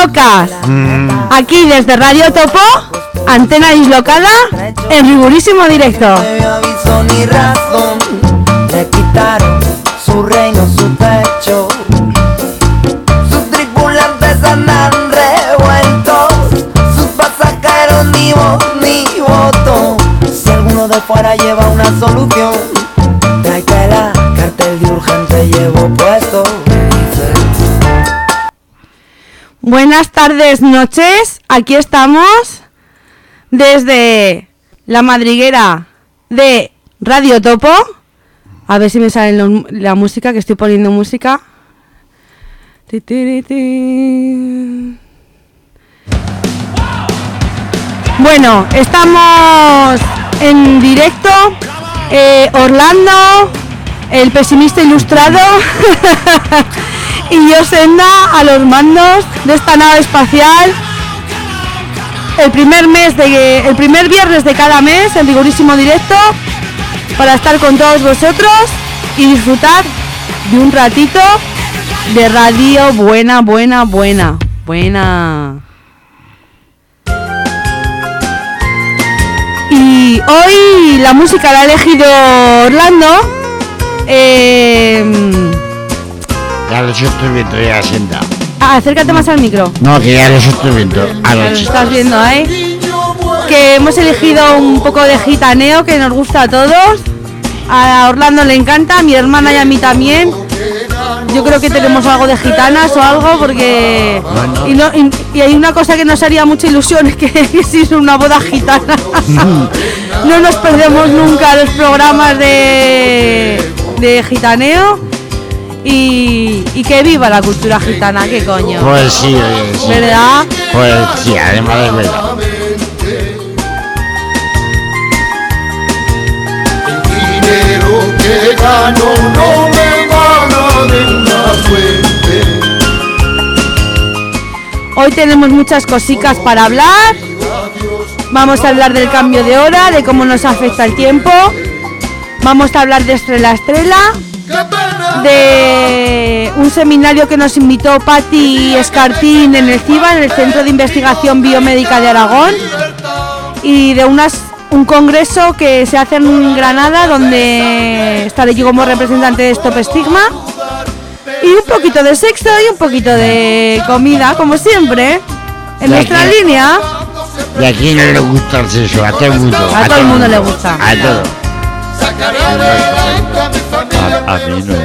locas. Aquí desde Radio Topo, antena dislocada en rigurísimo directo. No me aviso ni razón, le quitaron su reino, su techo. Sus tripulantes andan revueltos, sus pasajeros ni voz ni voto. Si alguno de fuera lleva una solución, tráetela, cartel de urgente llevo puesto. Buenas tardes, noches. Aquí estamos desde la madriguera de Radio Topo. A ver si me sale la música, que estoy poniendo música. Bueno, estamos en directo. Orlando, el pesimista ilustrado. Y yo, Senda, a los mandos de esta nave espacial. El primer viernes de cada mes, en rigurísimo directo, para estar con todos vosotros y disfrutar de un ratito de radio buena. Y hoy la música la ha elegido Orlando. Ya los estoy viendo, ya Senda. Acércate más al micro. No, que ya los estoy viendo. Lo estás viendo ahí. Que hemos elegido un poco de gitaneo que nos gusta a todos. A Orlando le encanta, a mi hermana y a mí también. Yo creo que tenemos algo de gitanas o algo porque... Y hay una cosa que nos haría mucha ilusión, es que es una boda gitana. No nos perdemos nunca los programas de gitaneo. Y que viva la cultura gitana, qué coño. Pues sí, sí. ¿Verdad? Pues sí, además es verdad. El dinero que gano no me gana de una fuente. Hoy tenemos muchas cositas para hablar. Vamos a hablar del cambio de hora, de cómo nos afecta el tiempo. Vamos a hablar de Estrella a Estrella, de un seminario que nos invitó Patti Escartín en el CIBA, en el Centro de Investigación Biomédica de Aragón, y de un congreso que se hace en Granada, donde estaré yo como representante de Stop Stigma, y un poquito de sexo y un poquito de comida, como siempre, en nuestra línea. ¿Y a quién no le gusta el sexo? A todo el mundo. A todo el mundo le gusta. A todo. A mí no.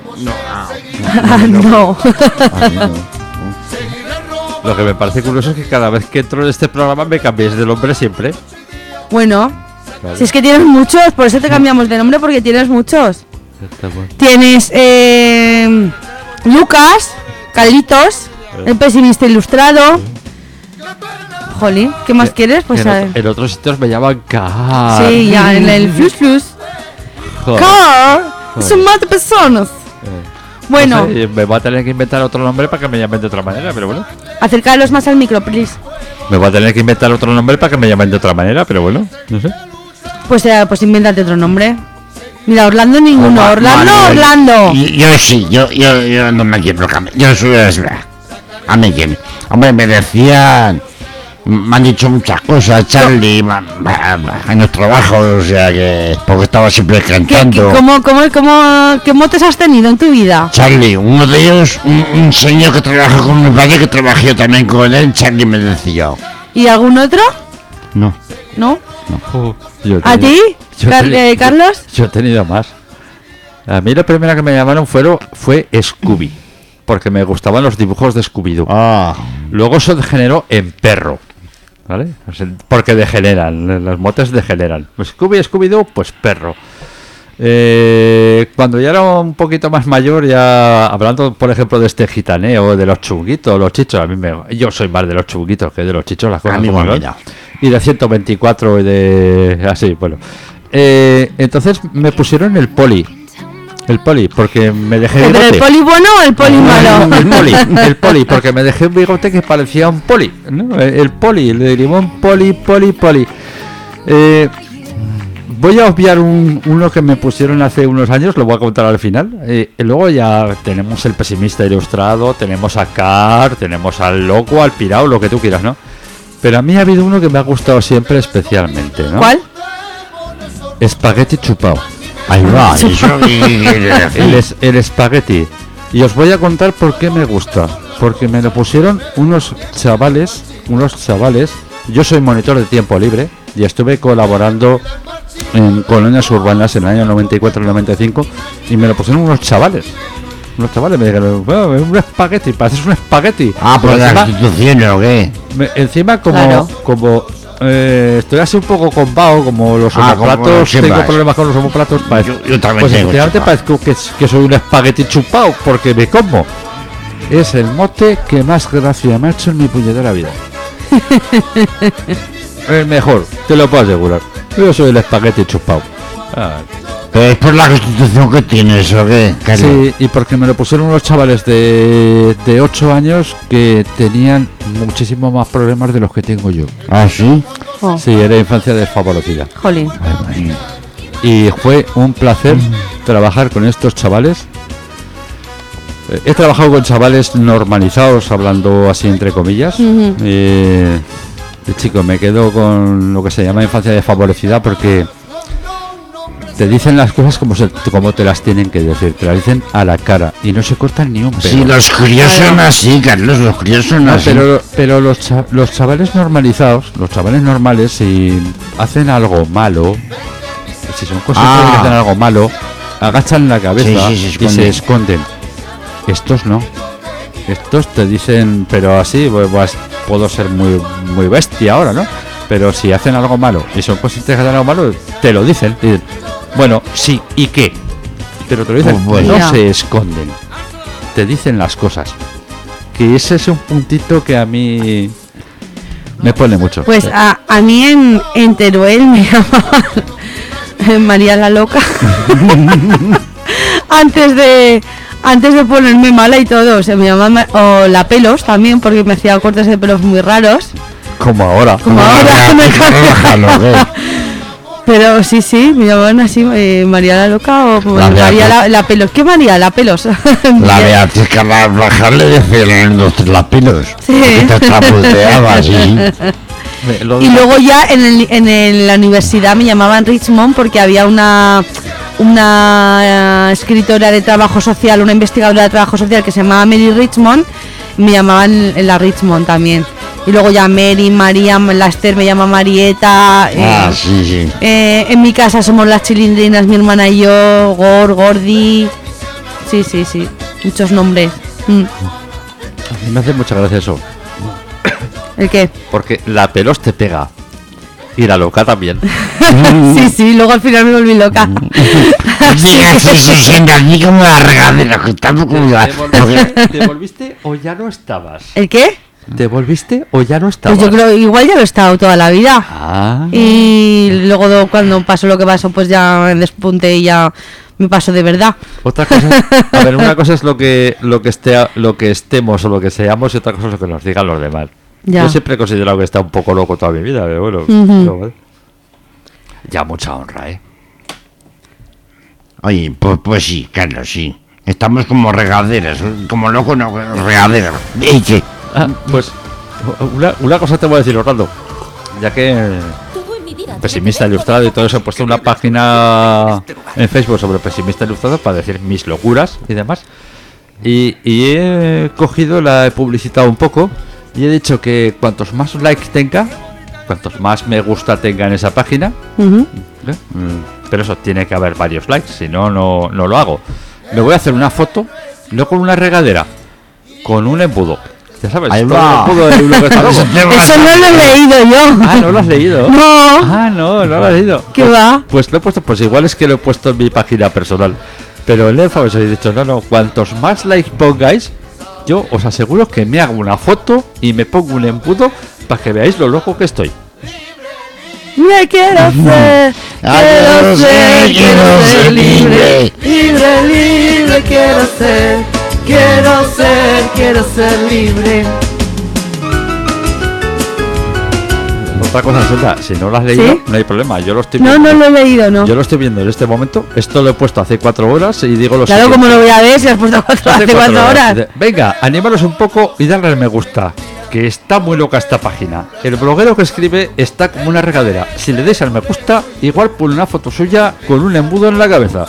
No. A mí no. Lo que me parece curioso es que cada vez que entro en este programa me cambiéis de nombre siempre. Bueno, Claro. si es que tienes muchos, por eso te cambiamos de nombre, porque tienes muchos. Está bueno. Tienes Lucas, Carlitos, el pesimista ilustrado. Jolín, ¿qué más quieres? Pues a ver. En otros sitios me llaman Car. Sí, ya, en el Flus. Joder. Car, son más de personas. Bueno, No sé, me voy a tener que inventar otro nombre para que me llamen de otra manera, pero bueno. acercaros más al micro, please. Me voy a tener que inventar otro nombre para que me llamen de otra manera, pero bueno, no sé. Pues invéntate otro nombre. Mira, Orlando ninguno. Orlando. Yo sí, yo no me quiero cambiar. Yo soy a mí quién. Hombre, me decían, me han dicho muchas cosas, Charlie, en el trabajo, o sea que, porque estaba siempre cantando. ¿Qué motes has tenido en tu vida? Charlie, uno de ellos, un señor que trabaja con mi padre, que trabajé yo también con él, Charlie me decía. ¿Y algún otro? No. ¿No? Yo ¿A ti? yo he Carlos? Yo he tenido más. A mí la primera que me llamaron fue Scooby, porque me gustaban los dibujos de Scooby-Doo. Ah. Luego eso degeneró en perro, ¿vale? O sea, porque degeneran, los motes degeneran. Scooby-Doo, pues perro. Cuando ya era un poquito más mayor, ya hablando por ejemplo de este gitaneo, de los chunguitos, los chichos, yo soy más de los chunguitos que de los chichos, las cosas como son. Y de 124 y de así, bueno. Entonces me pusieron el poli, porque me dejé ¿Pero el poli bueno o el poli malo? el poli, porque me dejé un bigote que parecía un poli, ¿no? El poli, le derivó un poli. voy a obviar uno que me pusieron hace unos años, lo voy a contar al final. Y luego ya tenemos el pesimista ilustrado, tenemos a Car, tenemos al loco, al pirao, lo que tú quieras, ¿no? Pero a mí ha habido uno que me ha gustado siempre especialmente, ¿no? ¿Cuál? Espagueti chupao. Ahí va, ¿eso qué quiere decir? El espagueti. Y os voy a contar por qué me gusta. Porque me lo pusieron unos chavales. Yo soy monitor de tiempo libre y estuve colaborando en colonias urbanas en el año 94-95 y me lo pusieron unos chavales. Unos chavales me dijeron, bueno, un espagueti, pareces un espagueti. Ah, por la institución o qué. Encima Claro. estoy así un poco compao, como los como homoplatos, siempre tengo es. problemas con los homoplatos. Yo también pues tengo efectivamente chupao. parezco que soy un espagueti chupao, porque me como. Es el mote que más gracia me ha hecho en mi puñetera vida. El mejor, te lo puedo asegurar. Yo soy el espagueti chupao. Pero es por la constitución que tienes o qué, Carlos. Sí, y porque me lo pusieron unos chavales de 8 años que tenían muchísimos más problemas de los que tengo yo. ¿Ah, sí? Oh, Sí, era infancia desfavorecida. jolín. Y fue un placer trabajar con estos chavales. He trabajado con chavales normalizados, hablando así entre comillas. Ujú. Chico, me quedo con lo que se llama infancia desfavorecida porque te dicen las cosas como te las tienen que decir, te las dicen a la cara y no se cortan ni un pelo. Sí, los críos son así, Carlos, los críos son No, así. pero los chavales normalizados, los chavales normales, si hacen algo malo, si son conscientes de que hacen algo malo, agachan la cabeza Sí, sí, se y se esconden. esconden. Estos no. Estos te dicen, pero así, pues, puedo ser muy bestia ahora, ¿no? Pero si hacen algo malo y son conscientes de que hacen algo malo, te lo dicen. Dicen, bueno, sí, ¿y qué? Pero te lo dicen, Pues bueno. no Ya. se esconden. Te dicen las cosas. Que ese es un puntito que a mí me pone mucho. Pues a mí en Teruel me llamaban María la Loca. antes de ponerme mala y todo. O sea, me llamaban o la Pelos también, porque me hacía cortes de pelos muy raros. Como ahora. Como ahora me Déjalo, ¿qué? Pero sí, me llamaban así María la Loca o La María la Pelos. ¿Qué María la Pelos? La Beatriz Carvajal le decían en los lapilos. Sí. Que te traputeaba así. Y luego ya en la universidad me llamaban Richmond porque había una escritora de trabajo social, una investigadora de trabajo social que se llamaba Mary Richmond, me llamaban la Richmond también. Y luego ya Mary, María, la Esther me llama Marieta. Sí. En mi casa somos las Chilindrinas, mi hermana y yo, Gordi. Sí, muchos nombres. Me hace mucha gracia eso. ¿El qué? Porque la Pelos te pega. Y la Loca también. Sí, luego al final me volví loca. Digas eso siempre aquí como la regadera. Que tampoco ¿Te volviste o ya no estabas? ¿El qué? ¿Te volviste o ya no estabas? Pues yo creo igual ya lo he estado toda la vida. Ah. Y luego cuando pasó lo que pasó, pues ya me despunté y ya me pasó de verdad. Otra cosa, a ver, una cosa es lo que estemos o lo que seamos y otra cosa es lo que nos digan los demás. Ya. Yo siempre he considerado que está un poco loco toda mi vida, pero bueno. Ujú. pero bueno. Ya mucha honra, ¿eh? Oye, pues sí, Carlos, sí. Estamos como regaderas, como locos, no, regaderas. ¿Y qué? Ah, pues una cosa te voy a decir, Orlando. Ya que Pesimista Ilustrado y todo eso, he puesto una página en Facebook sobre Pesimista Ilustrado para decir mis locuras y demás. Y he cogido, la he publicitado un poco y he dicho que cuantos más likes tenga, cuantos más me gusta tenga en esa página, Ujú. pero eso tiene que haber varios likes, si no, no lo hago. Me voy a hacer una foto, no con una regadera, con un embudo. Ya sabes, Ahí todo va. el embudo de lo que está loco. Eso no lo he leído yo. Ah, ¿no lo has leído? No. Ah, no lo has leído. ¿Qué va? Pues lo he puesto, pues igual es que lo he puesto en mi página personal. Pero en el os he dicho, no, cuantos más likes pongáis, yo os aseguro que me hago una foto y me pongo un embudo para que veáis lo loco que estoy. Me quiero ser, quiero ser libre, libre, quiero ser libre. otra cosa, Senda, si no lo has leído, ¿Sí? no hay problema. Yo lo estoy No, viendo. no lo he leído, no. Yo lo estoy viendo en este momento. Esto lo he puesto hace 4 horas y digo lo Claro, siguiente. como lo voy a ver si has puesto hace 4 horas. Venga, animaros un poco y darle al me gusta. Que está muy loca esta página. El bloguero que escribe está como una regadera. Si le deis al me gusta, igual pone una foto suya con un embudo en la cabeza.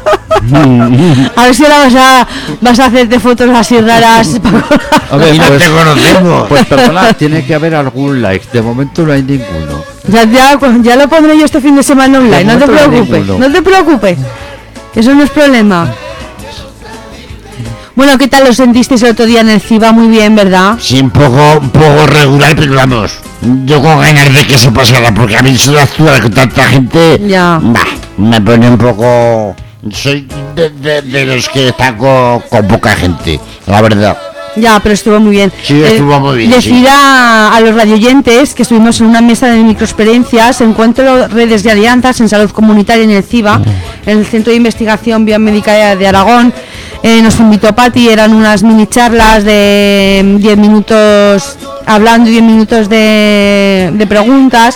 A ver si ahora vas a hacerte fotos así raras. A ver, Y no te conocemos. pues perdona, tiene que haber algún like. De momento no hay ninguno. Ya lo pondré yo este fin de semana online, no te momento no hay preocupes, ninguno. no te preocupes. Eso no es problema. Bueno, ¿qué tal lo sentisteis el otro día en el CIBA? Muy bien, ¿verdad? Sí, un poco regular, pero vamos, yo con ganas de que se pasara, porque a mí solo actuar con tanta gente, Ya. me pone un poco... Soy de los que están con poca gente, la verdad. Ya, pero estuvo muy bien. Sí, estuvo muy bien, Decir sí. a los radioyentes que estuvimos en una mesa de microexperiencias, encuentro redes de alianzas en salud comunitaria en el CIBA, en el Centro de Investigación Biomédica de Aragón. Nos invitó Pati, eran unas mini charlas de 10 minutos hablando y 10 minutos de preguntas.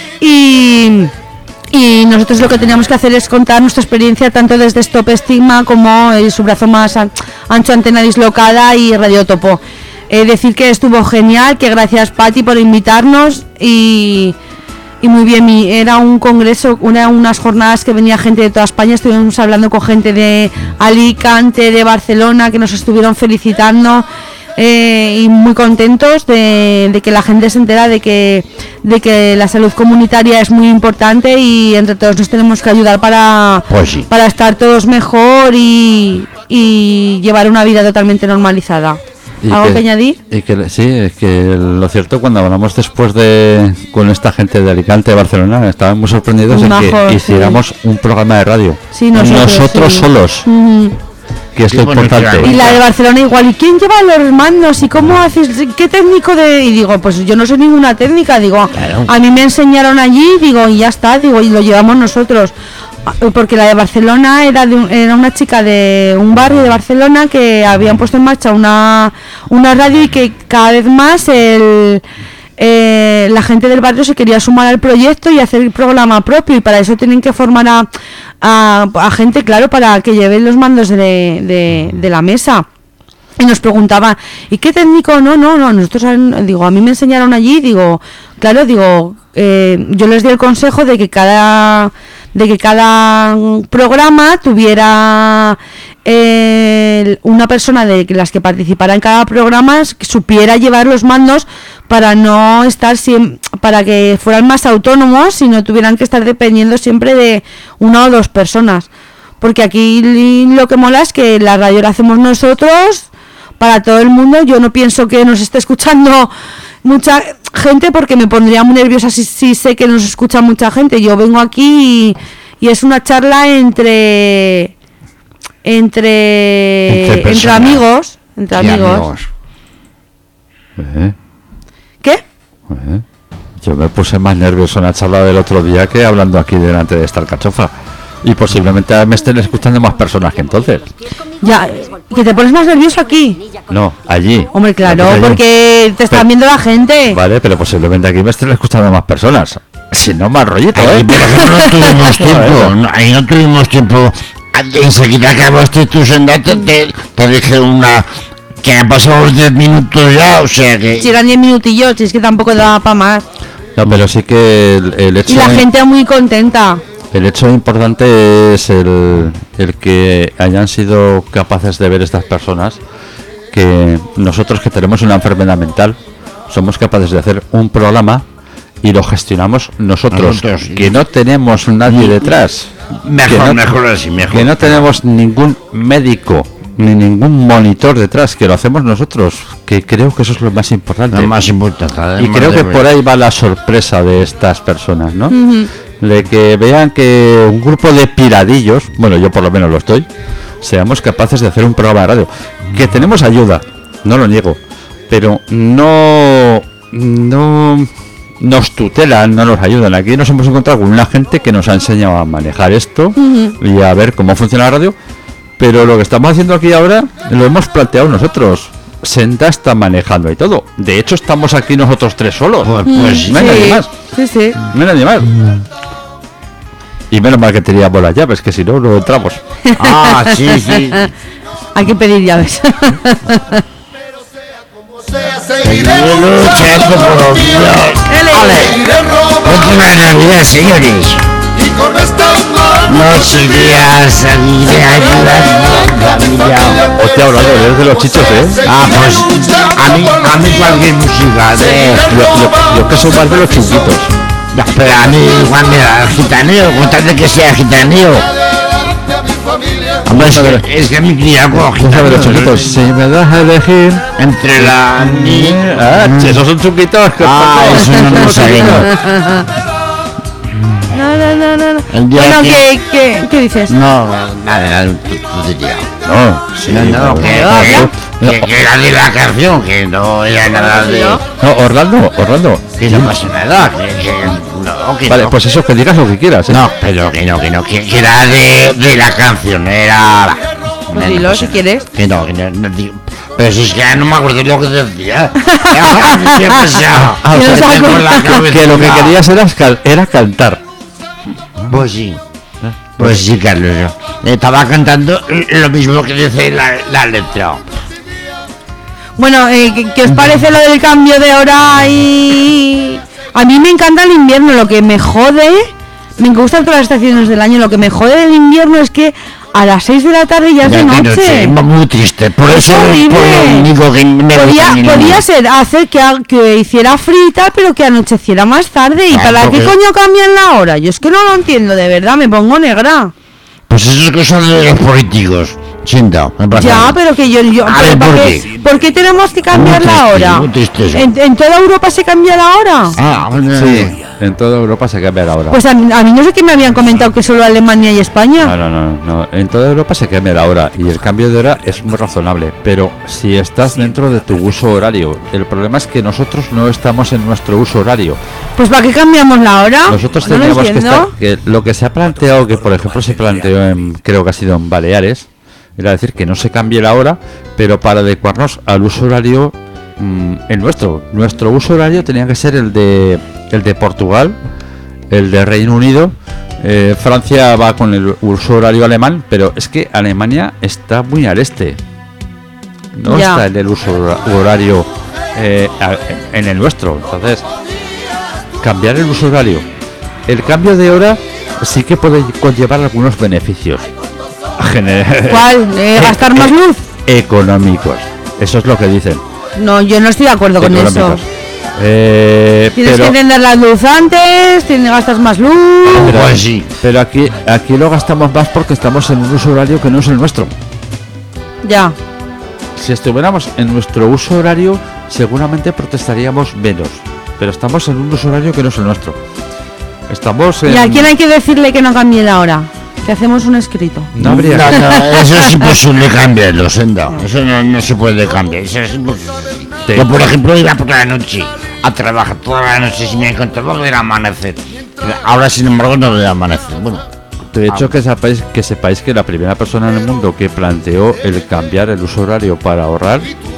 Y nosotros lo que teníamos que hacer es contar nuestra experiencia tanto desde Stop Estigma como su brazo más ancho, Antena Dislocada y Radiotopo. Decir que estuvo genial, que gracias Pati por invitarnos y muy bien, era un congreso, unas jornadas que venía gente de toda España, estuvimos hablando con gente de Alicante, de Barcelona, que nos estuvieron felicitando. Y muy contentos de que la gente se entera de que la salud comunitaria es muy importante y entre todos nos tenemos que ayudar Pues sí. para estar todos mejor y llevar una vida totalmente normalizada. ¿Algo que añadir? Y que sí, es que lo cierto, cuando hablamos después con esta gente de Alicante, de Barcelona, estaban muy sorprendidos Muy en que majos, hiciéramos un programa de radio. Sí, nosotros sí. Solos, que es Sí, lo bueno, importante. claro. Y la de Barcelona igual, ¿y quién lleva los mandos? ¿Y cómo haces? ¿Qué técnico de...? Y digo, pues yo no soy ninguna técnica, digo, Claro. a mí me enseñaron allí, digo, y ya está, digo, y lo llevamos nosotros. Porque la de Barcelona era una chica de un barrio de Barcelona que habían puesto en marcha una radio y que cada vez más la gente del barrio se quería sumar al proyecto y hacer el programa propio, y para eso tienen que formar a gente, claro, para que lleven los mandos de la mesa. Y nos preguntaban, ¿y qué técnico? No, nosotros, digo, a mí me enseñaron allí, digo, claro, digo, yo les di el consejo de que cada programa tuviera una persona de las que participara en cada programa que supiera llevar los mandos para no estar para que fueran más autónomos y no tuvieran que estar dependiendo siempre de una o dos personas, porque aquí lo que mola es que la radio la hacemos nosotros para todo el mundo. Yo no pienso que nos esté escuchando mucha gente, porque me pondría muy nerviosa si sé que nos escucha mucha gente. Yo vengo aquí y es una charla entre amigos, Sí, amigos. ¿Qué? Yo me puse más nervioso en la charla del otro día que hablando aquí delante de esta alcachofa. Y posiblemente me estén escuchando más personas que entonces. Ya, que te pones más nervioso aquí. No, allí. Hombre, claro, Allí. porque te están viendo la gente. Vale, pero posiblemente aquí me estén escuchando más personas. Si no, más rollito, Ahí, por ejemplo, no tuvimos tiempo, ahí no tuvimos tiempo. Enseguida acabaste tu senda, te dije que han pasado los 10 minutos ya, o sea que... Si eran 10 minutillos, si es que tampoco daba para más. No, pero sí que el hecho... Y la gente muy contenta. El hecho importante es el que hayan sido capaces de ver estas personas que nosotros, que tenemos una enfermedad mental, somos capaces de hacer un programa y lo gestionamos nosotros, Sí. que no tenemos nadie detrás, Mejor así, mejor. que no tenemos ningún médico ni ningún monitor detrás, que lo hacemos nosotros, que creo que eso es lo más importante. Lo más importante. Y además creo de que ver. por ahí va la sorpresa de estas personas, ¿no? De que vean que un grupo de piradillos, bueno, yo por lo menos lo estoy, seamos capaces de hacer un programa de radio. Que tenemos ayuda, no lo niego, pero no nos tutelan, no nos ayudan. Aquí nos hemos encontrado con una gente que nos ha enseñado a manejar esto y a ver cómo funciona la radio, pero lo que estamos haciendo aquí ahora lo hemos planteado nosotros. Senda está manejando y todo. De hecho, estamos aquí nosotros 3 solos. Pues no hay nadie más. Sí. No hay nadie más. Y menos mal que teníamos las llaves, que si no, no entramos. Ah, sí. Hay que pedir llaves. Seguiremos luchando por Dios. Última Navidad, señores. y con estas manos Noche día seguiré ayudando a mi familia. Hostia, hablando de los chichos, Ah, pues a mí cualquier música de... Yo que soy más de los chunguitos. No, pero a mí igual me da el gitaneo, con tal de que sea gitaneo. adelante a mi familia. Hombre, es que mi cría con ¿Sabes los chunguitos? Si me das a elegir... entre la... esos son chunguitos. Eso no lo sabemos. No. El día Bueno, que- ¿qué dices? No, nada, tú dirías. No, sí, No, habla. que era de la canción, que no era nada de... No, Orlando. Que no pasa nada, que Vale, no. pues eso, que digas lo que quieras. No, pero que que era de la canción, era... Pues dilo si quieres. Que no digo. Pero si es que ya no me acuerdo lo que decía. ¿Qué ha pasado? Ah, o sea, Que tengo la cabeza- que lo que querías era cantar. Pues sí. Pues sí, Carlos. Estaba cantando lo mismo que dice la letra. Bueno, ¿qué os parece lo del cambio de hora? Y a mí me encanta el invierno. Lo que me jode, me gustan todas las estaciones del año. Lo que me jode del invierno es que a las 6 de la tarde ya es de noche. Muy triste. Por Es eso horrible. por lo único que me gusta a mí no. Podía ser hacer que hiciera frita, pero que anocheciera más tarde. ¿Y Ah, para qué porque- coño cambian la hora? Yo es que no lo entiendo, de verdad, me pongo negra. Pues eso es cosa de los políticos. Siento, me parece. Ya, pero que yo A ver, ¿para ¿por qué? qué? ¿Por qué tenemos que cambiar Muy la triste, hora? muy triste eso. ¿En toda Europa se cambia la hora? Ah, Sí, en toda Europa se cambia la hora. Pues a mí no sé qué me habían comentado que solo Alemania y España. No. En toda Europa se cambia la hora y el cambio de hora es muy razonable. Pero si estás dentro de tu uso horario, el problema es que nosotros no estamos en nuestro uso horario. Pues ¿para qué cambiamos la hora? Nosotros No lo tendríamos que entiendo. estar. Que lo que se ha planteado, que por ejemplo se planteó creo que ha sido en Baleares, era decir que no se cambie la hora, pero para adecuarnos al uso horario el nuestro. Nuestro uso horario tenía que ser el de Portugal, el de Reino Unido. Francia va con el uso horario alemán, pero es que Alemania está muy al este. No Ya. está en el uso horario en el nuestro. Entonces, cambiar el uso horario. El cambio de hora sí que puede conllevar algunos beneficios. ¿Cuál? ¿Gastar más luz? Económicos. Eso es lo que dicen. No, yo no estoy de acuerdo con eso. Económicos. Tienes que tener la luz antes, gastas más luz. Pues sí. Pero aquí lo gastamos más porque estamos en un uso horario que no es el nuestro. Ya. Si estuviéramos en nuestro uso horario, seguramente protestaríamos menos. Pero estamos en un uso horario que no es el nuestro. Estamos en... ¿Y a quién hay que decirle que no cambie la hora? Que hacemos un escrito. No habría... Eso es imposible cambiarlo, Senda. Eso no se puede cambiar. Eso es imposible. Sí. Yo, por ejemplo, iba por la noche a trabajar toda la noche si me encontraba del amanecer. Ahora, sin embargo, no veo amanecer. Bueno, De hecho, que sepáis que la primera persona en el mundo que planteó el cambiar el uso horario para ahorrar,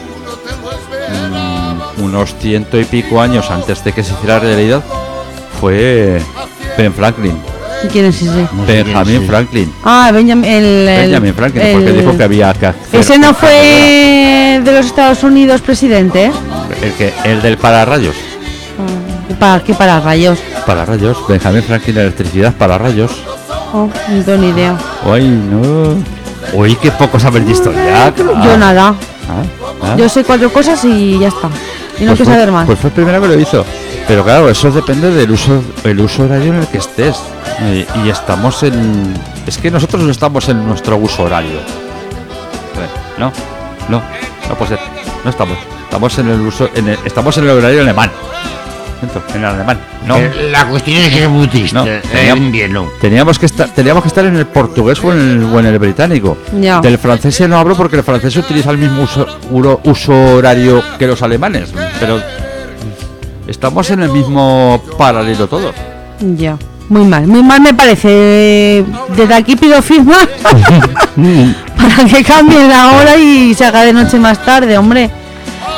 unos 100 y pico años antes de que se hiciera realidad, fue Ben Franklin. ¿Y quién es ese? no sé Benjamin quién es. Franklin. Ah, Benjamin Franklin, porque dijo que había que hacer... Ese no fue de los Estados Unidos presidente, ¿eh? El del pararrayos. ¿Para qué? Para rayos. Pararrayos. Benjamin Franklin, electricidad, pararrayos. Oh, no tengo ni idea. Uy, no. Uy, qué poco sabes de historia. Yo nada. Ah. Yo sé 4 cosas y ya está. Y no Pues quiero fue- saber más. Pues fue el primero que lo hizo. Pero claro, eso depende del uso horario en el que estés. Y estamos en... Es que nosotros no estamos en nuestro uso horario. No puede ser. No estamos. Estamos en el uso... estamos en el horario alemán. En el alemán. No. La cuestión es que es muy triste. No, El invierno. Teníamos que estar en el portugués o en el británico. Ya. Del francés ya no hablo porque el francés utiliza el mismo uso horario que los alemanes. Pero estamos en el mismo paralelo todos. Ya. Muy mal me parece. Desde aquí pido firma para que cambie la hora y se haga de noche más tarde, hombre.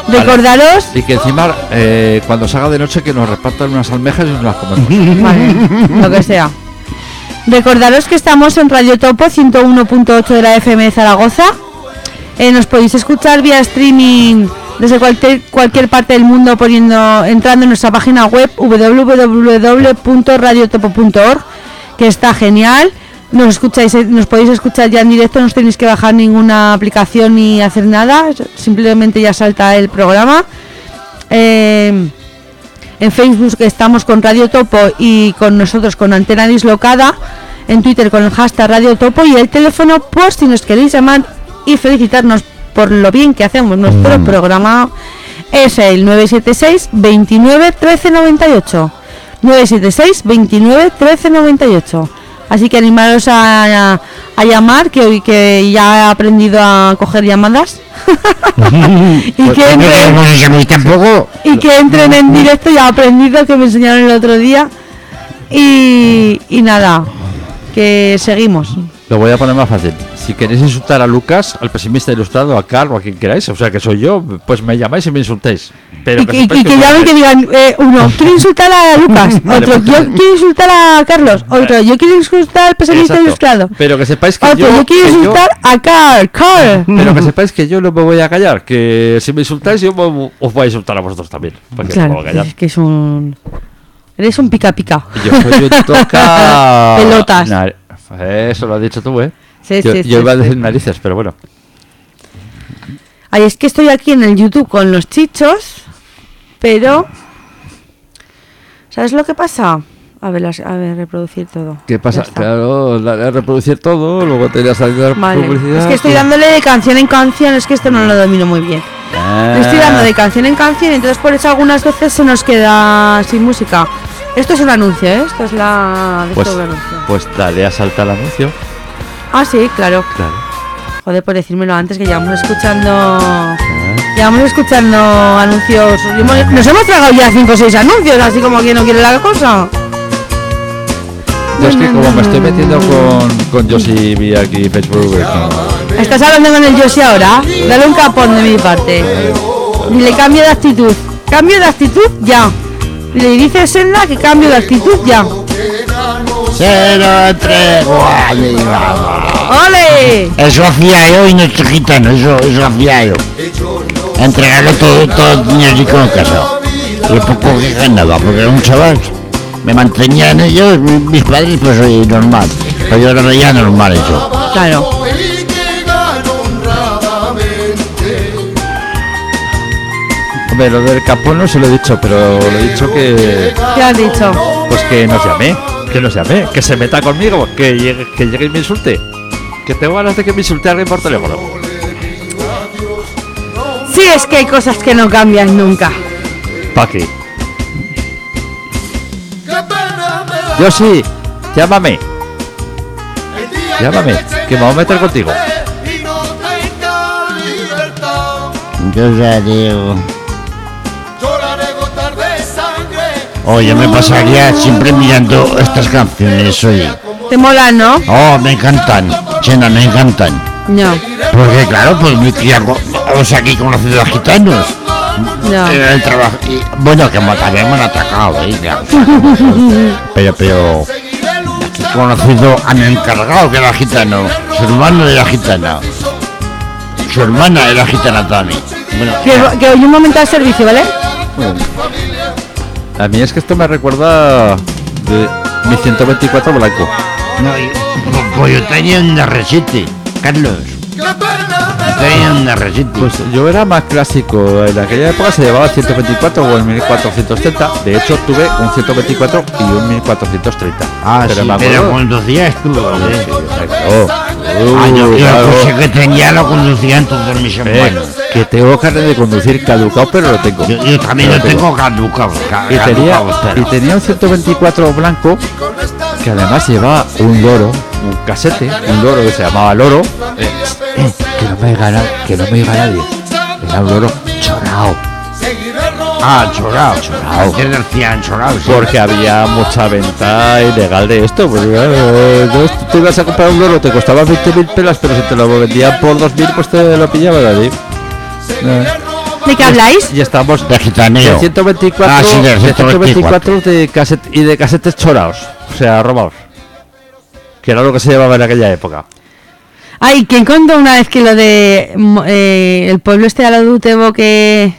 Recordaros, Y que encima, cuando salga de noche, que nos repartan unas almejas y nos las comemos. vale, lo que sea. Recordaros que estamos en Radio Topo 101.8 de la FM de Zaragoza. Nos podéis escuchar vía streaming desde cualquier parte del mundo entrando en nuestra página web www.radiotopo.org, que está genial. Nos podéis escuchar ya en directo, no os tenéis que bajar ninguna aplicación ni hacer nada, simplemente ya salta el programa. En Facebook estamos con Radio Topo y con nosotros con Antena Dislocada, en Twitter con el hashtag Radio Topo, y el teléfono por si nos queréis llamar y felicitarnos por lo bien que hacemos nuestro programa es el 976 29 13 98 976 29 13 98. Así que animaros a llamar, que hoy que ya he aprendido a coger llamadas. y que entren en directo, ya he aprendido, que me enseñaron el otro día. Y nada, que seguimos. Lo voy a poner más fácil. Si queréis insultar a Lucas, al pesimista ilustrado, a Carl o a quien queráis, o sea que soy yo, pues me llamáis y me insultéis. Pero que llamen, que digan, uno, quiero insultar a Lucas, Vale, otro, pues, yo quiero insultar a Carlos, otro, yo quiero insultar al pesimista Exacto. ilustrado, Pero que sepáis que otro, yo quiero insultar a Carl. Pero que sepáis que yo no me voy a callar, que si me insultáis yo os voy a insultar a vosotros también, porque no me Claro, voy a callar. es que eres un pica pica. Yo soy un toca... Pelotas. Eso lo has dicho tú, ¿eh? Sí, yo sí, iba a sí, decir sí. narices, pero bueno. Ay, es que estoy aquí en el YouTube con los chichos, pero ¿sabes lo que pasa? A ver, reproducir todo. ¿Qué pasa? Ya está. Claro, dale a reproducir todo, luego te irás a dar Vale. publicidad. Es que estoy dándole de canción en canción, es que esto no lo domino muy bien. Le estoy dando de canción en canción, entonces por eso algunas veces se nos queda sin música. Esto es un anuncio, ¿eh? Esto es Pues, un anuncio. pues dale a saltar el anuncio. Ah, sí, claro. Claro. Joder, por decírmelo antes, que llevamos escuchando anuncios. Nos hemos tragado ya 5 o 6 anuncios, así como quien no quiere la cosa. Yo es que como me estoy metiendo con Josie vía aquí Facebook, ¿Estás hablando con el Yoshi ahora? Dale un capón de mi parte. Dile cambio de actitud. Cambio de actitud ya. Le dice Senda que cambio de actitud ya. Cero tregua. ¡Ole! Eso hacía yo y no estoy gitano, eso hacía yo. Entregarle todo el dinero con casa. Lo poco que ganaba, porque era un chaval. Me mantenían ellos, mis padres, pues soy normal. Pero yo lo veía normal eso. Claro. Hombre, lo del capón no se lo he dicho, pero le he dicho que... ¿Qué has dicho? Pues que nos llame, que se meta conmigo, que llegue y me insulte. Que tengo ganas de que me insulte a alguien por teléfono. Sí, es que hay cosas que no cambian nunca. ¿Pa' qué? Yo sí, llámame, que me voy a meter contigo. Yo ya digo. Oye, me pasaría siempre mirando estas canciones, oye. ¿Te molan, no? Oh, me encantan, Chena, me encantan. No. Porque claro, pues mi tía, o sea, aquí he conocido a gitanos. No. El trabajo, y, bueno, que también me han atacado, ya. Pero, aquí he conocido a mi encargado, que era gitano. Su hermano era gitana. Su hermana era gitana también. Bueno, Que hoy un momento al servicio, ¿vale? A mí es que esto me recuerda de mi 124 blanco. no, pues yo tenía un R7, Carlos. Tenía un R7. Pues yo era más clásico, en aquella época se llevaba el 124 o el 1430. De hecho tuve un 124 y un 1430. Ah, pero sí, me acuerdo- pero conducías tú, ¿eh? Yo Yo el coche que tenía lo conducían todos mis hermanos. que tengo carne de conducir caducado, pero lo tengo. Yo también lo tengo caducado. Y tenía un 124 blanco que además llevaba un loro, un casete, un loro que se llamaba loro. Que no me diga nadie. Era un loro chorao. Ah, chorao. ¿Qué decían chorao? Sí. Porque había mucha venta ilegal de esto. Porque entonces tú ibas a comprar un loro, te costaba 20.000 pelas, pero si te lo vendían por 2.000, pues te lo pillaba de allí. ¿De qué habláis? Y estamos De gitaneo. de 124, Ah, sí, de de 124 de casetes chorados, o sea, robados. Que era lo que se llevaba en aquella época. Ay, ¿quién contó una vez que lo de el pueblo este de Alodutebo que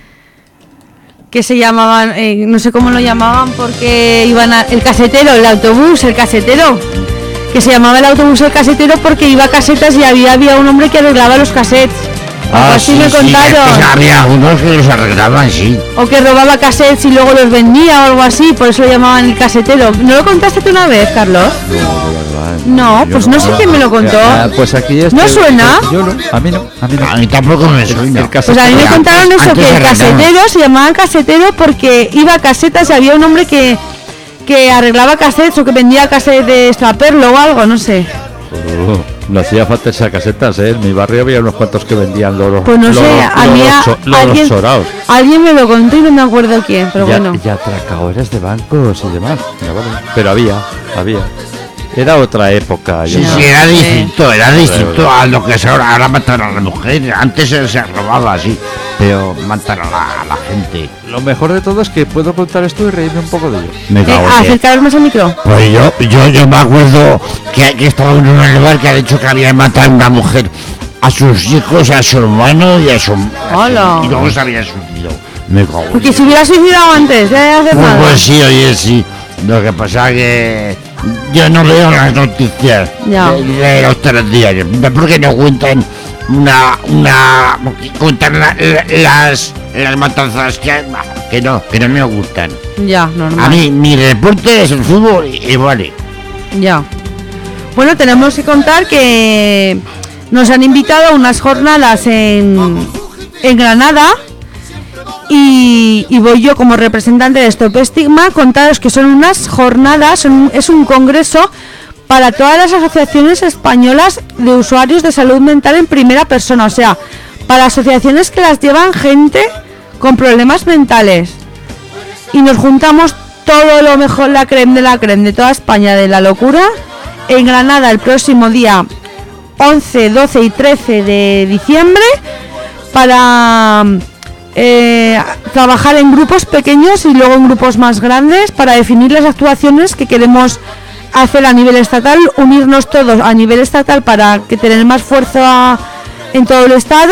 se llamaban, no sé cómo lo llamaban porque iban el casetero, el autobús, el casetero, que se llamaba el autobús el casetero porque iba a casetas y había un hombre que arreglaba los cassettes. Así me contaron. Sí, había unos que los arreglaban, sí. O que robaba cassettes y luego los vendía o algo así, por eso lo llamaban el casetero. ¿No lo contaste tú una vez, Carlos? No, pues no sé quién me lo contó. Pues aquí ¿No suena? Yo no, a mí no. A mí tampoco me suena. Pues a mí me contaron eso, que el casetero se llamaba casetero porque iba a casetas y había un hombre que arreglaba cassettes o que vendía cassettes de extraperlo o algo, no sé. No hacía falta esas casetas, ¿eh? En mi barrio había unos cuantos que vendían los. Pues no sé, alguien me lo contó y no me acuerdo quién, pero bueno. Ya atracadores de bancos y demás. Pero había. Era otra época. Sí, era distinto a lo que es ahora. Ahora matan a la mujer. Antes se robaba así, pero matan a la gente. Lo mejor de todo es que puedo contar esto y reírme un poco de ello. Me cago en acercaros más al micro. Pues yo me acuerdo que estaba en un lugar que ha dicho que había matado a una mujer, a sus hijos, a su hermano y a su... Hola. Y luego se había suicidado. Me cago en Porque si hubiera suicidado antes, ya hace nada. Pues sí, oye, sí. Lo que pasa que yo no leo las noticias de los telediarios, porque no cuentan cuentan las matanzas que no me gustan. Ya, normal. A mí mi deporte es el fútbol y vale. Ya. Bueno, tenemos que contar que nos han invitado a unas jornadas en Granada. Y voy yo como representante de Stop Estigma, contaros que son unas jornadas, es un congreso para todas las asociaciones españolas de usuarios de salud mental en primera persona, o sea, para asociaciones que las llevan gente con problemas mentales. Y nos juntamos todo lo mejor, la creme de toda España de la locura, en Granada el próximo día 11, 12 y 13 de diciembre para... trabajar en grupos pequeños y luego en grupos más grandes para definir las actuaciones que queremos hacer a nivel estatal, unirnos todos a nivel estatal para que tener más fuerza en todo el estado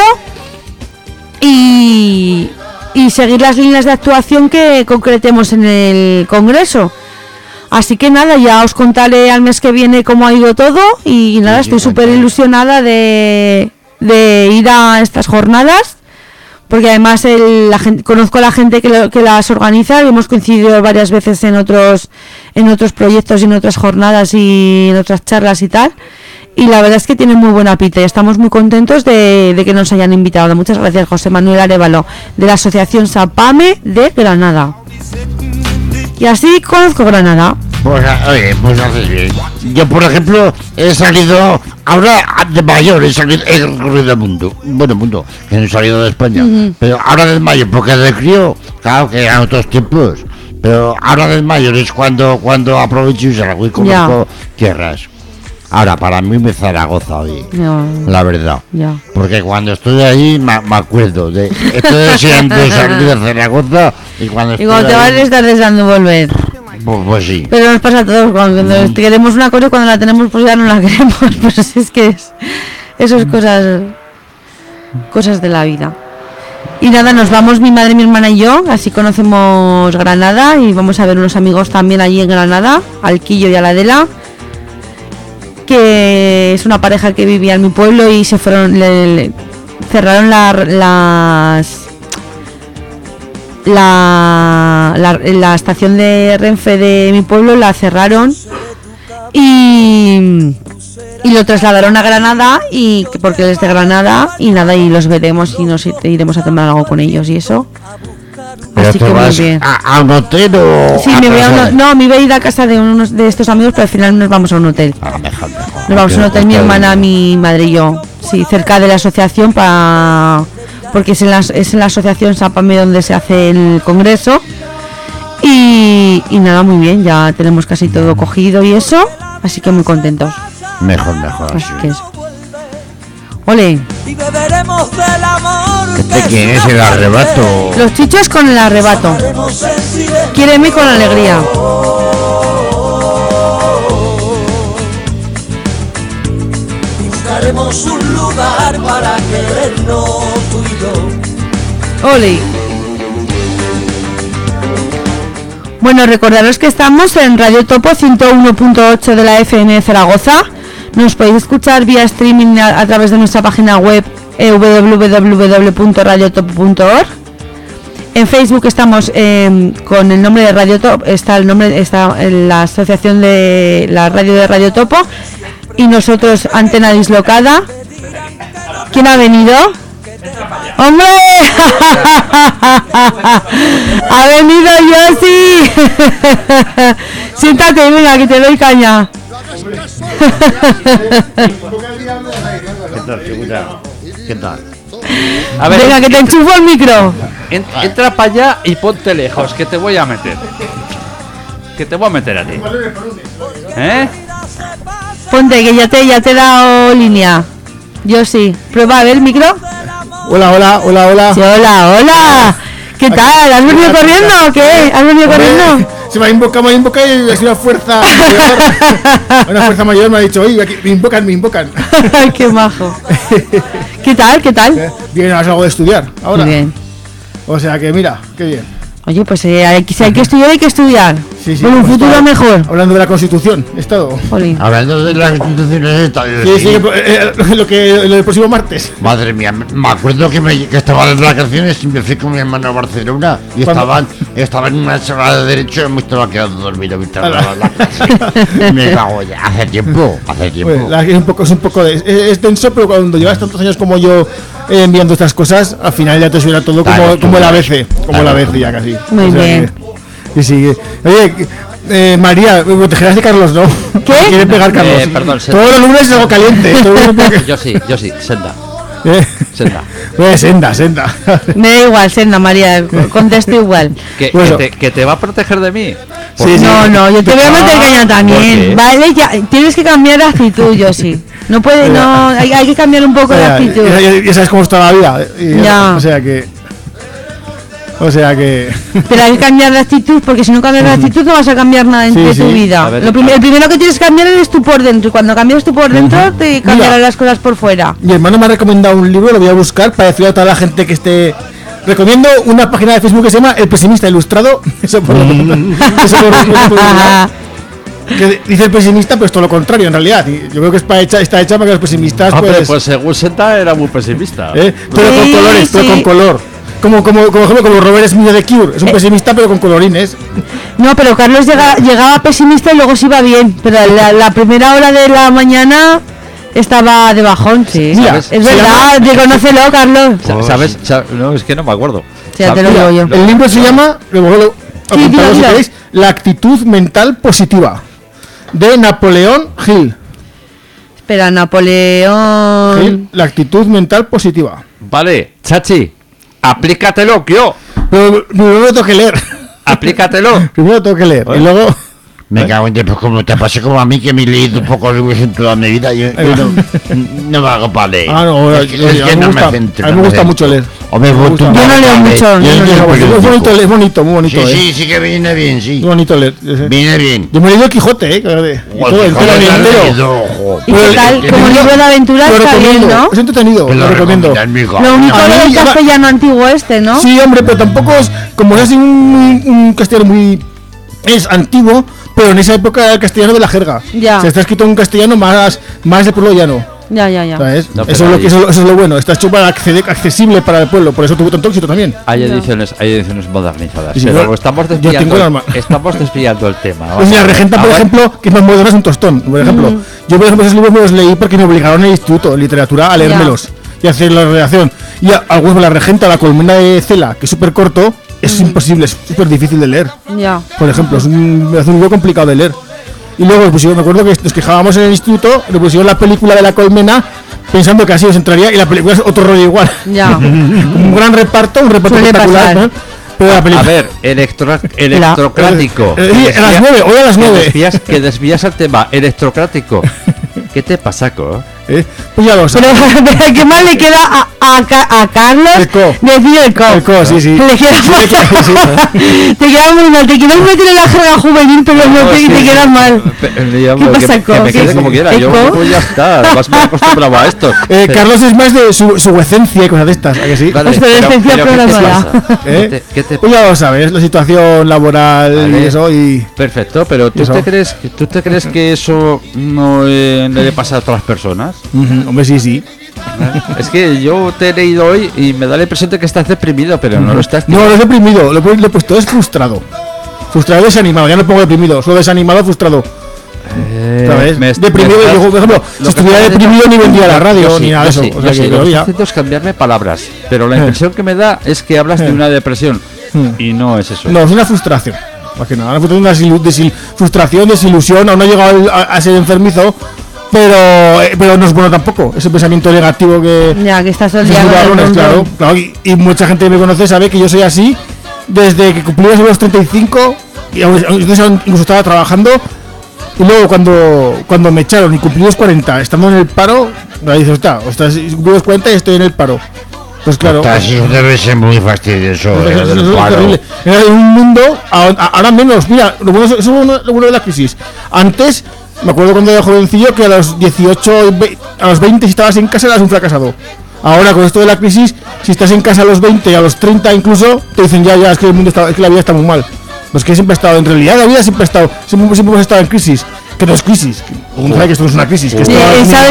y seguir las líneas de actuación que concretemos en el congreso. Así que nada, ya os contaré al mes que viene cómo ha ido todo y nada, estoy súper ilusionada de ir a estas jornadas. Porque además conozco a la gente que las organiza y hemos coincidido varias veces en otros proyectos y en otras jornadas y en otras charlas y tal. Y la verdad es que tiene muy buena pinta y estamos muy contentos de que nos hayan invitado. Muchas gracias, José Manuel Arévalo, de la Asociación Sapame de Granada. Y así conozco Granada. Pues oye, pues haces bien. Yo, por ejemplo, he salido ahora de mayor, he recorrido el mundo, que no he salido de España, pero ahora de mayor, porque de crío, claro que eran otros tiempos, pero ahora de mayor es cuando aprovecho y salgo y conozco tierras. Ahora, para mí me Zaragoza hoy, la verdad, porque cuando estoy ahí me acuerdo de, estoy deseando salir de Zaragoza y cuando te vas a estar deseando volver. Pues sí. Pero nos pasa a todos, cuando queremos una cosa y cuando la tenemos pues ya no la queremos, pues es que eso es cosas de la vida. Y nada, nos vamos mi madre, mi hermana y yo, así conocemos Granada y vamos a ver unos amigos también allí en Granada, al Quillo y a la Adela, que es una pareja que vivía en mi pueblo y se fueron, cerraron la estación de Renfe de mi pueblo, la cerraron y lo trasladaron a Granada porque él es de Granada y nada, y los veremos y nos iremos a tomar algo con ellos y eso. ¿Pero así te que vas muy bien. a un hotel o...? Sí, me voy a ir a casa de unos de estos amigos, pero al final nos vamos a un hotel. Mejor. Nos vamos a un hotel, mi hermana, mi madre y yo, sí, cerca de la asociación porque es en la asociación Sapame donde se hace el congreso y nada, muy bien, ya tenemos casi todo cogido y eso, así que muy contentos. Mejor así que eso. Ole. Y beberemos del amor ¿Este quién es el arrebato? Los Chichos con el arrebato. Quiéreme con alegría. Buscaremos un lugar para querernos tú y yo. Ole. Bueno, recordaros que estamos en Radio Topo 101.8 de la FM de Zaragoza. Nos podéis escuchar vía streaming a través de nuestra página web www.radiotopo.org. En Facebook estamos con el nombre de Radio Topo, está en la asociación de la radio de Radio Topo, y nosotros Antena Dislocada. ¿Quién ha venido? ¡Hombre! ¡Ha venido Yossi! Siéntate, venga, que te doy caña. ¿Qué tal? A ver, Venga, que te enchufo el micro. entra para allá y ponte lejos, que te voy a meter. Que te voy a meter a ti. ¿Eh? Ponte, que ya te he dado línea. Yo sí. Prueba a ver el micro. Hola, hola, hola, hola. Sí, hola. ¿Qué tal? ¿Has venido corriendo o qué? ¿Has venido corriendo? Se me ha invocado y es una fuerza mayor. Una fuerza mayor me ha dicho, oye, aquí me invocan. Ay, qué majo. ¿Qué tal? Bien, has algo de estudiar ahora. Muy bien. O sea que mira, qué bien. Oye, pues si hay que estudiar, hay que estudiar. Sí, Por un pues futuro estaba mejor. Hablando de la Constitución, Estado. Jolín. Hablando de las instituciones esta, Sí, lo del próximo martes. Madre mía, me acuerdo que estaban en vacaciones y me fui con mi hermano a Barcelona y ¿Cuándo? estaban en una sala de derecho y me estaba quedando dormido mientras daba la clase. Me cago ya, hace tiempo. Pues, es un poco es denso, pero cuando llevas tantos años como yo enviando estas cosas, al final ya te suena todo como el ABC, la ABC ya casi. Muy bien. Y sigue. Oye, María, te quedas de Carlos, ¿no? ¿Qué? Quiere pegar Carlos. Perdón, Todos los lunes es algo caliente. Yo sí, senda. Senda. Me da igual, Senda, María. Contesto igual. Que te va a proteger de mí. Sí, No, yo te voy a meter caña ¿por también. qué? Vale, ya tienes que cambiar de actitud, yo sí. No puede, no, hay que cambiar un poco de actitud. Ya sabes cómo está la vida. Ya. O sea que. Pero hay que cambiar de actitud, porque si no cambias de actitud no vas a cambiar nada en Sí, tu sí. vida. A ver, El primero que tienes que cambiar eres tú por dentro, y cuando cambias tú por dentro te cambiarán las cosas por fuera. Mi hermano me ha recomendado un libro, lo voy a buscar para decirle a toda la gente que esté. Recomiendo una página de Facebook que se llama El Pesimista Ilustrado. Eso por que dice el pesimista, pero es todo lo contrario en realidad. Y yo creo que está hecha para que los pesimistas Pues según Senta era muy pesimista. pero con Sí, colores, pero sí. con color. Como Robert Smith de Cure, es un pesimista pero con colorines. No, pero Carlos llegaba pesimista y luego se iba bien. Pero la primera hora de la mañana estaba de bajón, sí. Mira, Es verdad, reconócelo, Carlos. ¿Sabes? No, es que no me acuerdo. Sí, ya te lo digo yo. El libro se llama, luego apuntadlo si dilo. queréis, La actitud mental positiva, de Napoleón Hill. Espera, Napoleón. Hill, La actitud mental positiva. Vale, Chachi, aplícatelo, yo. Pero primero tengo que leer. Aplícatelo. Primero tengo que leer. Y luego. Me cago en Dios, pues como te pasé como a mí, que me he leído pocos libros en toda mi vida, yo no me hago para leer. Ah, no, es que no me centro. a mí me gusta mucho leer. Hombre, Me gusta. tú Yo no leo mucho, Es bonito, es bonito, muy bonito. Sí, que viene bien, sí. Muy bonito leer. Viene bien. Yo me he leído el Quijote, que Joder, joder, ¿Y qué tal? Como libro de aventuras Lo está bien, recomiendo, ¿no? es entretenido, lo recomiendo. Lo único A mí del llama- castellano antiguo este, ¿no? Sí, hombre, pero tampoco es. Como es así un castellano muy. Es antiguo, pero en esa época era el castellano de la jerga. Ya. Se está escrito en un castellano más de pueblo llano. Ya. ¿Sabes? No, eso, eso es lo bueno. Está hecho para accesible para el pueblo. Por eso tuvo tanto éxito también. Hay ediciones modernizadas. Sí, pero yo- estamos yo tengo estamos desviando el tema. Pues mira, Regenta, por ejemplo, que es más moderna, es un tostón. Por ejemplo, yo, por ejemplo, esos libros me los leí porque me obligaron en el instituto en literatura a leérmelos y hacer la redacción. Y algunos, la Regenta, la colmena de Cela, que es súper corto, es imposible, es súper difícil de leer. Ya. Por ejemplo, es un libro complicado de leer. Y luego le pusieron, me acuerdo que nos quejábamos en el instituto, le pusieron la película de la colmena pensando que así os entraría y la película es otro rollo igual. Ya. Un gran reparto, un reparto Suele espectacular, pasar. ¿no? Pero la película. A ver, electrocrático. A las 9, hoy a las 9. Que desvías el tema electrocrático. ¿Qué te pasa, Co? Pues ya lo sabes. Pero ¿qué más le queda a Carlos? El co. Decir el co. El co, sí. Le queda Sí. Te queda muy mal. Te quieres meter en la jerga juvenil, pero no te queda mal. Digamos, ¿Qué pasa, que me quede Co? como quiera. ¿Qué, Yo Co? pues ya está. Además me he acostumbrado a esto. Carlos es más de su esencia y cosas de estas, ¿a que sí? Vale, Obsolescencia pero ¿qué te programada. pasa? ¿Qué te Pues ya lo sabes, la situación laboral Vale. y eso y... Perfecto, pero ¿tú Eso. te crees que eso no le pasa a otras personas? Hombre, sí. Es que yo te he leído hoy y me da la impresión de que estás deprimido, pero no lo estás. No, no es deprimido, lo he puesto, es frustrado. Frustrado, desanimado, ya no pongo deprimido, solo desanimado, frustrado. ¿Sabes? Deprimido, yo, por ejemplo, si estuviera deprimido ni vendría la radio ni nada de eso. O sea que lo que todavía. estoy haciendo es cambiarme palabras, pero la impresión que me da es que hablas de una depresión y no es eso. No, es una frustración. Más que nada, una frustración, desilusión, aún no he llegado a ser enfermizo, pero no es bueno tampoco, ese pensamiento negativo que... Ya, que estás todo el esos día con el marrones, mundo. claro, y mucha gente que me conoce sabe que yo soy así desde que cumplí los 35 y incluso estaba trabajando y luego cuando me echaron y cumplí los 40 estando en el paro, me dices, ostras, cumplí los 40 y estoy en el paro. Pues claro, Eso debe ser muy fastidioso. eso del es paro. terrible. Era un mundo, ahora menos, mira, lo bueno de la crisis. Antes, me acuerdo cuando era jovencillo que a los 18, a los 20 si estabas en casa eras un fracasado. Ahora con esto de la crisis, si estás en casa a los 20 y a los 30 incluso, te dicen ya, es que el mundo está, es que la vida está muy mal. Pues que siempre ha estado, en realidad la vida siempre hemos estado en crisis. Que no es crisis, que esto no es una crisis. Que esto ¿Sabes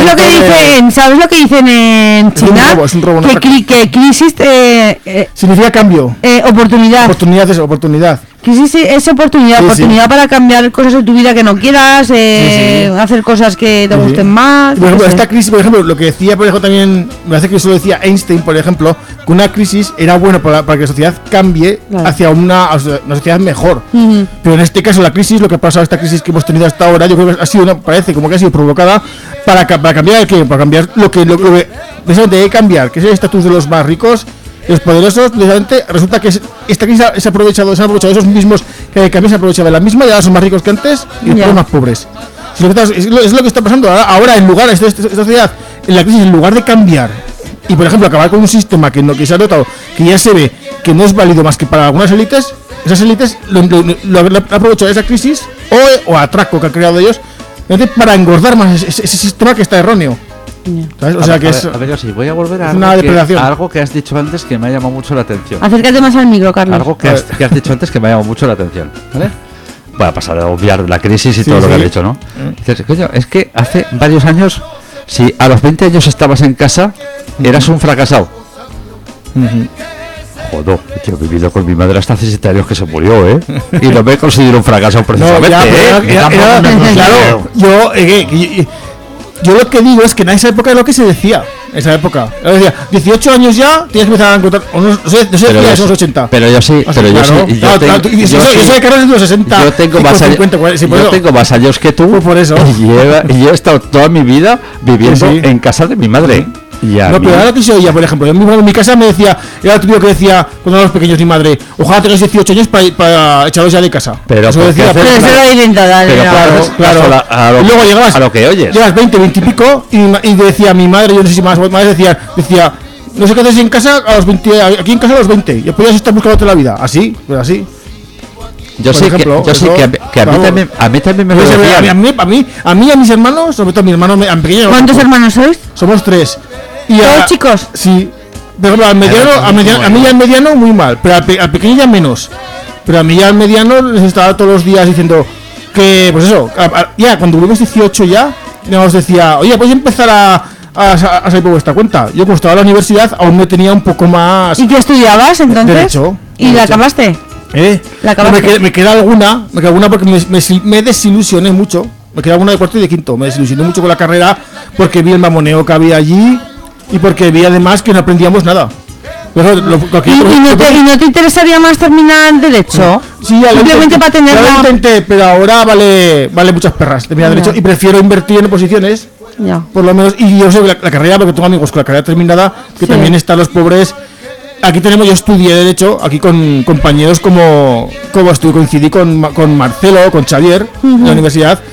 lo que dicen en China? Es un robo, no que crisis significa cambio. oportunidad. Oportunidad. Crisis es oportunidad, Sí, oportunidad para cambiar cosas en tu vida que no quieras, hacer cosas que te gusten más. Por ejemplo, yo qué sé. esta crisis, por ejemplo, lo que decía, por ejemplo, también, me parece que eso lo decía Einstein, por ejemplo, que una crisis era bueno para que la sociedad cambie Claro. hacia una sociedad mejor. Ujú. Pero en este caso, la crisis, lo que ha pasado, esta crisis que hemos tenido hasta ahora, yo creo que ha sido, parece como que ha sido provocada para cambiar el qué, para cambiar lo que precisamente hay que cambiar, que es el estatus de los más ricos. Los poderosos, precisamente, resulta que esta crisis se han aprovechado esos mismos que también se han aprovechado de la misma, y ahora son más ricos que antes y después Ya. más pobres. Es lo que está pasando ahora en lugar, esta sociedad, en la crisis, en lugar de cambiar y, por ejemplo, acabar con un sistema que se ha notado, que ya se ve que no es válido más que para algunas élites, esas élites lo han aprovechado esa crisis o atraco que han creado ellos para engordar más ese sistema que está erróneo. ¿Sabes? O sea que es... A ver, yo sí, voy a volver a es una depredación. algo que has dicho antes que me ha llamado mucho la atención. Acércate más al micro, Carlos. Algo que has dicho antes que me ha llamado mucho la atención. ¿Vale? Voy a pasar a obviar la crisis y Sí, todo lo que sí. has dicho, ¿no? Dices, coño, es que hace varios años, si a los 20 años estabas en casa, eras un fracasado. Joder, yo he vivido con mi madre hasta hace 7 años que se murió, ¿eh? Y no me considero un fracaso No, precisamente, ya, ¿eh? claro, yo lo que digo es que en esa época es lo que se decía. Esa época. Yo decía, 18 años ya tienes que empezar a encontrar. O no sé Pero decía yo esos sí- 80. Pero yo sí, O sea, pero yo claro, sí. y claro, claro, yo soy Carlos de los 60. Yo tengo más años, 50, sí, por yo eso. tengo más años que tú. Pues por eso. Y he estado toda mi vida viviendo Sí, sí. en casa de mi madre. Y a No, mí- pero ahora que se oía, por ejemplo, en mi casa me decía, era el típico que decía, cuando éramos pequeños, mi madre, ojalá tengas 18 años para echaros ya de casa. Pero eso ¿por qué decía. hacer- Pero eso lo dicen todas, Pero mira. Claro. a Y luego llegabas, a lo que oyes. llegas 20 y pico, y decía mi madre, yo no sé si más madres decía, no sé qué haces en casa a los 20, aquí en casa a los 20, y después ya estás buscando la vida. Así, pues así. Yo por sé ejemplo, que, yo sé eso, que a mí vamos. también me lo Pues, decían. a mí y a mis hermanos, sobre todo a mi hermano pequeño. ¿Cuántos hermanos sois? Somos 3. Y ¿Todos chicos? Sí. Por ejemplo, al mediano, a mí y al mediano muy mal, pero al pequeño ya menos. Pero a mí y al mediano les estaba todos los días diciendo que, pues eso, ya cuando tuvimos 18 ya, nos decía, oye, podéis empezar a salir por vuestra cuenta. Yo como estaba en la universidad aún me tenía un poco más... ¿Y qué estudiabas entonces? Derecho. ¿Y la acabaste? La No, acabaste. me queda alguna porque me desilusioné mucho. Me queda alguna de cuarto y de quinto. Me desilusioné mucho con la carrera porque vi el mamoneo que había allí y porque vi además que no aprendíamos nada. Pero ¿Y no te interesaría más terminar Derecho? Sí, ya lo Simplemente intenté, para tener ya lo la... intenté, pero ahora vale muchas perras terminar Ya. Derecho y prefiero invertir en oposiciones, Ya. por lo menos. Y yo sé la carrera, porque tengo amigos con la carrera terminada, que Sí. también están los pobres. Aquí yo estudié Derecho, aquí con compañeros como coincidí con Marcelo, con Xavier, en la universidad,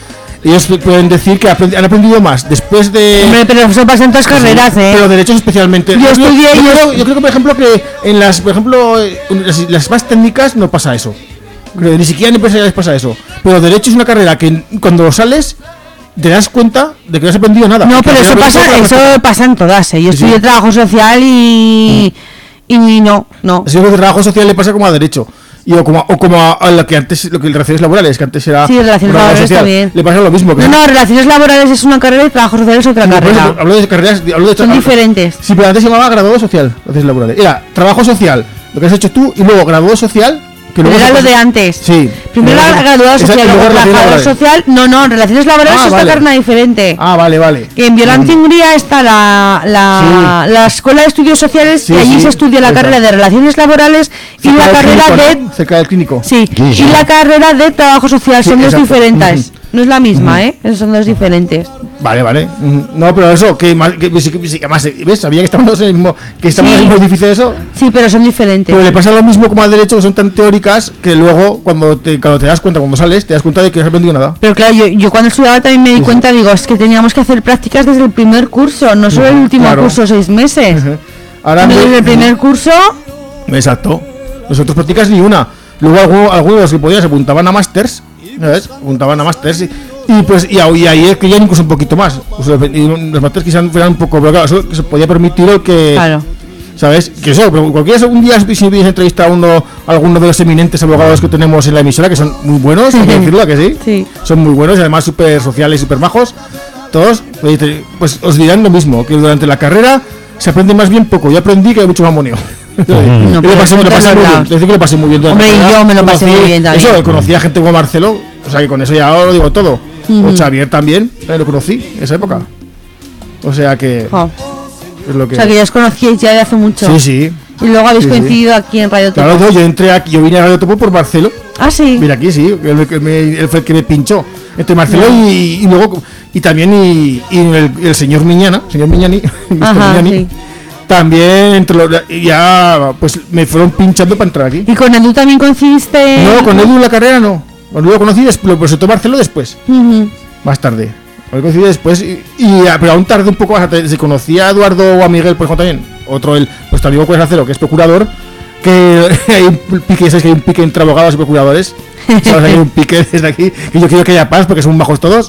ellos pueden decir que han aprendido más después de... Hombre, pero eso pasa en todas carreras, Pero derechos especialmente. Yo estudié... Yo creo que, por ejemplo, que en las, por ejemplo, las más técnicas no pasa eso. Creo que ni siquiera en empresariales pasa eso. Pero derecho es una carrera que cuando sales te das cuenta de que no has aprendido nada. No, pero eso pasa en todas, Yo estudié trabajo social y no. Así que el trabajo social le pasa como a derecho. O como a lo que antes, lo que relaciones laborales, que antes era... Sí, relaciones laborales social, también. le pasa lo mismo. Que No, relaciones laborales es una carrera y trabajo social es otra carrera. Hablo de carreras... Son diferentes. Sí, pero antes se llamaba graduado social, relaciones laborales. Era trabajo social, lo que has hecho tú, y luego graduado social... Pero era lo de antes. Sí. Primero era graduado social, luego trabajador social. No, relaciones laborales es otra carrera diferente. Vale. Que en Violencia Hungría está la Escuela de Estudios Sociales y allí se estudia la carrera de relaciones laborales y la carrera de... Cerca del clínico. Sí, y la carrera de trabajo social. Son dos diferentes. No es la misma, son dos diferentes. Vale. No, pero eso, que más, ¿ves? Sabía que estamos en el mismo, que estamos en el mismo edificio de eso. Sí, pero son diferentes. Pero le pasa lo mismo como al derecho, que son tan teóricas que luego cuando te das cuenta, cuando sales, te das cuenta de que no has aprendido nada. Pero claro, yo cuando estudiaba también me di cuenta, digo, es que teníamos que hacer prácticas desde el primer curso, no solo el último curso, 6 meses. Ahora desde el primer curso... Exacto. Nosotros prácticas ni una. Luego algunos de los que podían se apuntaban a másters, ¿sabes? Apuntaban a másters y ahí es que ya incluso un poquito más. Y los másters quizás fueran un poco bloqueados, eso que se podía permitir el que... Claro. ¿Sabes? Que eso, pero cualquiera un día si hubiese entrevistado a alguno de los eminentes abogados que tenemos en la emisora, que son muy buenos, hay que decirlo, que sí. Sí. Son muy buenos y además súper sociales, súper majos. Todos, pues os dirán lo mismo, que durante la carrera se aprende más bien poco. Yo aprendí que hay mucho mamoneo. No, lo pasé muy bien. Decir que lo pasé muy bien. Hombre, y yo me lo pasé muy bien también. Eso, conocí a gente como Marcelo, o sea que con eso ya os lo digo todo. O Xavier también, lo conocí en esa época. O sea que... Es lo que... O sea que ya os conocíais ya de hace mucho. Sí. Y luego habéis coincidido aquí en Radio Topo. Claro, yo entré aquí, yo vine a Radio Topo por Marcelo. Ah, sí. Mira aquí, sí, él fue el que me pinchó. Entre Marcelo y luego y también el señor Miñani, Ajá, sí. También entre ya pues me fueron pinchando para entrar aquí. ¿Y con Edu también coincidiste? No, con Edu en la carrera no. Con Edu lo conocí después, lo presentó Marcelo después. Más tarde. Lo conocí después pero aún tardé un poco más. Se conocía a Eduardo o a Miguel, por ejemplo, también. Otro, nuestro amigo Cuesacero, que es procurador. Que hay un pique, ¿sabes? Que hay un pique entre abogados y procuradores. ¿Sabes? Hay un pique desde aquí. Que yo quiero que haya paz porque son bajos todos.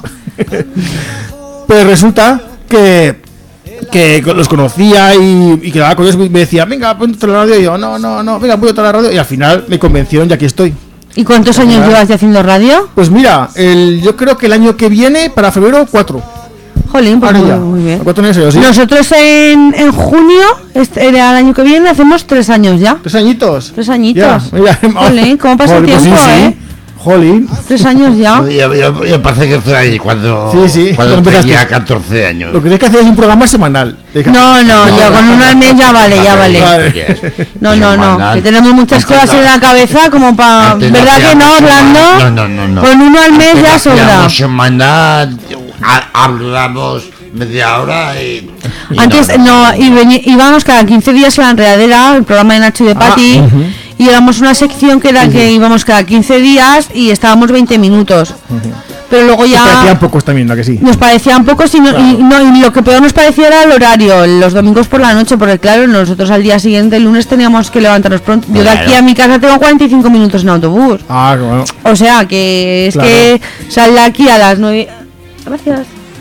Pero resulta que los conocía y quedaba con ellos y me decía, venga, ponte la radio. Y yo, no, venga, ponte la radio. Y al final me convencieron y aquí estoy. ¿Y cuántos años llevas ya haciendo radio? Pues mira, yo creo que el año que viene, para febrero, 4. Jolín, pues muy bien. 4 años, ¿sí? Nosotros en junio, el año que viene, hacemos 3 años ya. 3 añitos. 3 añitos. Ya, mira, Jolín, ¿cómo pasa el tiempo, sí. Jolín. 3 años ya. Yo parece que estoy ahí cuando tenía 14 años. Lo que tienes que hacer es un programa semanal. No, ya con un al mes ya vale. No, que tenemos muchas cosas en la cabeza como para... ¿Verdad que no, Orlando? No. Con uno al mes ya sobra. Semanal, hablamos media hora y antes íbamos cada 15 días a la enredadera, el programa de Nacho y de Pati. Y éramos una sección que era que íbamos cada 15 días y estábamos 20 minutos. Pero luego ya... Nos parecían pocos también, ¿no? Que sí. Nos parecían pocos y lo que peor nos parecía era el horario, los domingos por la noche, porque claro, nosotros al día siguiente, el lunes, teníamos que levantarnos pronto. Yo de aquí a mi casa tengo 45 minutos en autobús. Ah, bueno. O sea, que es que sal de aquí a las 9... Gracias.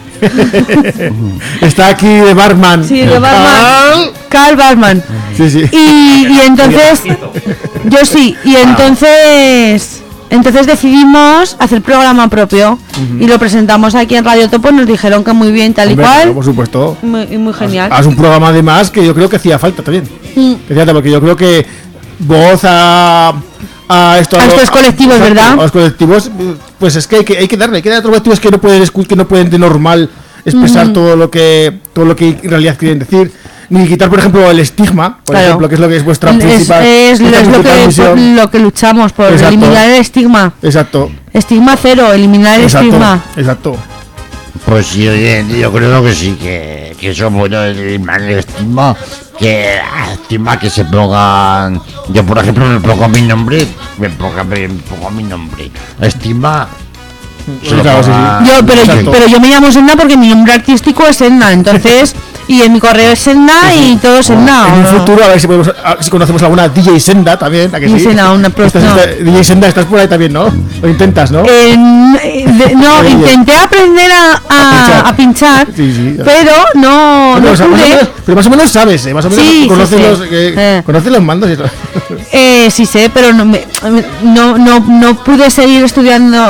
Está aquí de barman. Sí, de barman. Carl Barman. Sí. Y entonces... Yo sí, y entonces decidimos hacer programa propio y lo presentamos aquí en Radio Topo. Nos dijeron que muy bien, tal y cual. Claro, por supuesto. Muy genial. Haz un programa además que yo creo que hacía falta también. Porque yo creo que voz a estos colectivos, ¿verdad? A los colectivos, pues es que hay que darle a otros colectivos que no pueden de normal expresar todo lo que en realidad quieren decir. Ni quitar, por ejemplo, el estigma, por ejemplo, que es lo que es vuestra principal. Es lo que luchamos por. Exacto. Eliminar el estigma. Exacto. Estigma cero, eliminar el estigma. Exacto. Pues sí, yo creo que sí, que eso es bueno, eliminar el estigma, que se pongan. Yo, por ejemplo, me pongo mi nombre. Estigma. Se lo Claro, sí, ponga- sí. Exacto. Pero yo me llamo Senda porque mi nombre artístico es Senda, entonces, y en mi correo es Senda y todo es Senda. En un futuro, a ver si conocemos alguna DJ Senda también. ¿A que Y sí? Senda, una no. DJ Senda, estás por ahí también, ¿no? Lo intentas, ¿no? No, Oye. intenté aprender a pinchar, Sí, sí. pero no Bueno, o sea, pude. pero más o menos sabes, más o menos Sí, conoces, sí, los, sí. conoces los mandos y todo. Sí sé, pero no pude seguir estudiando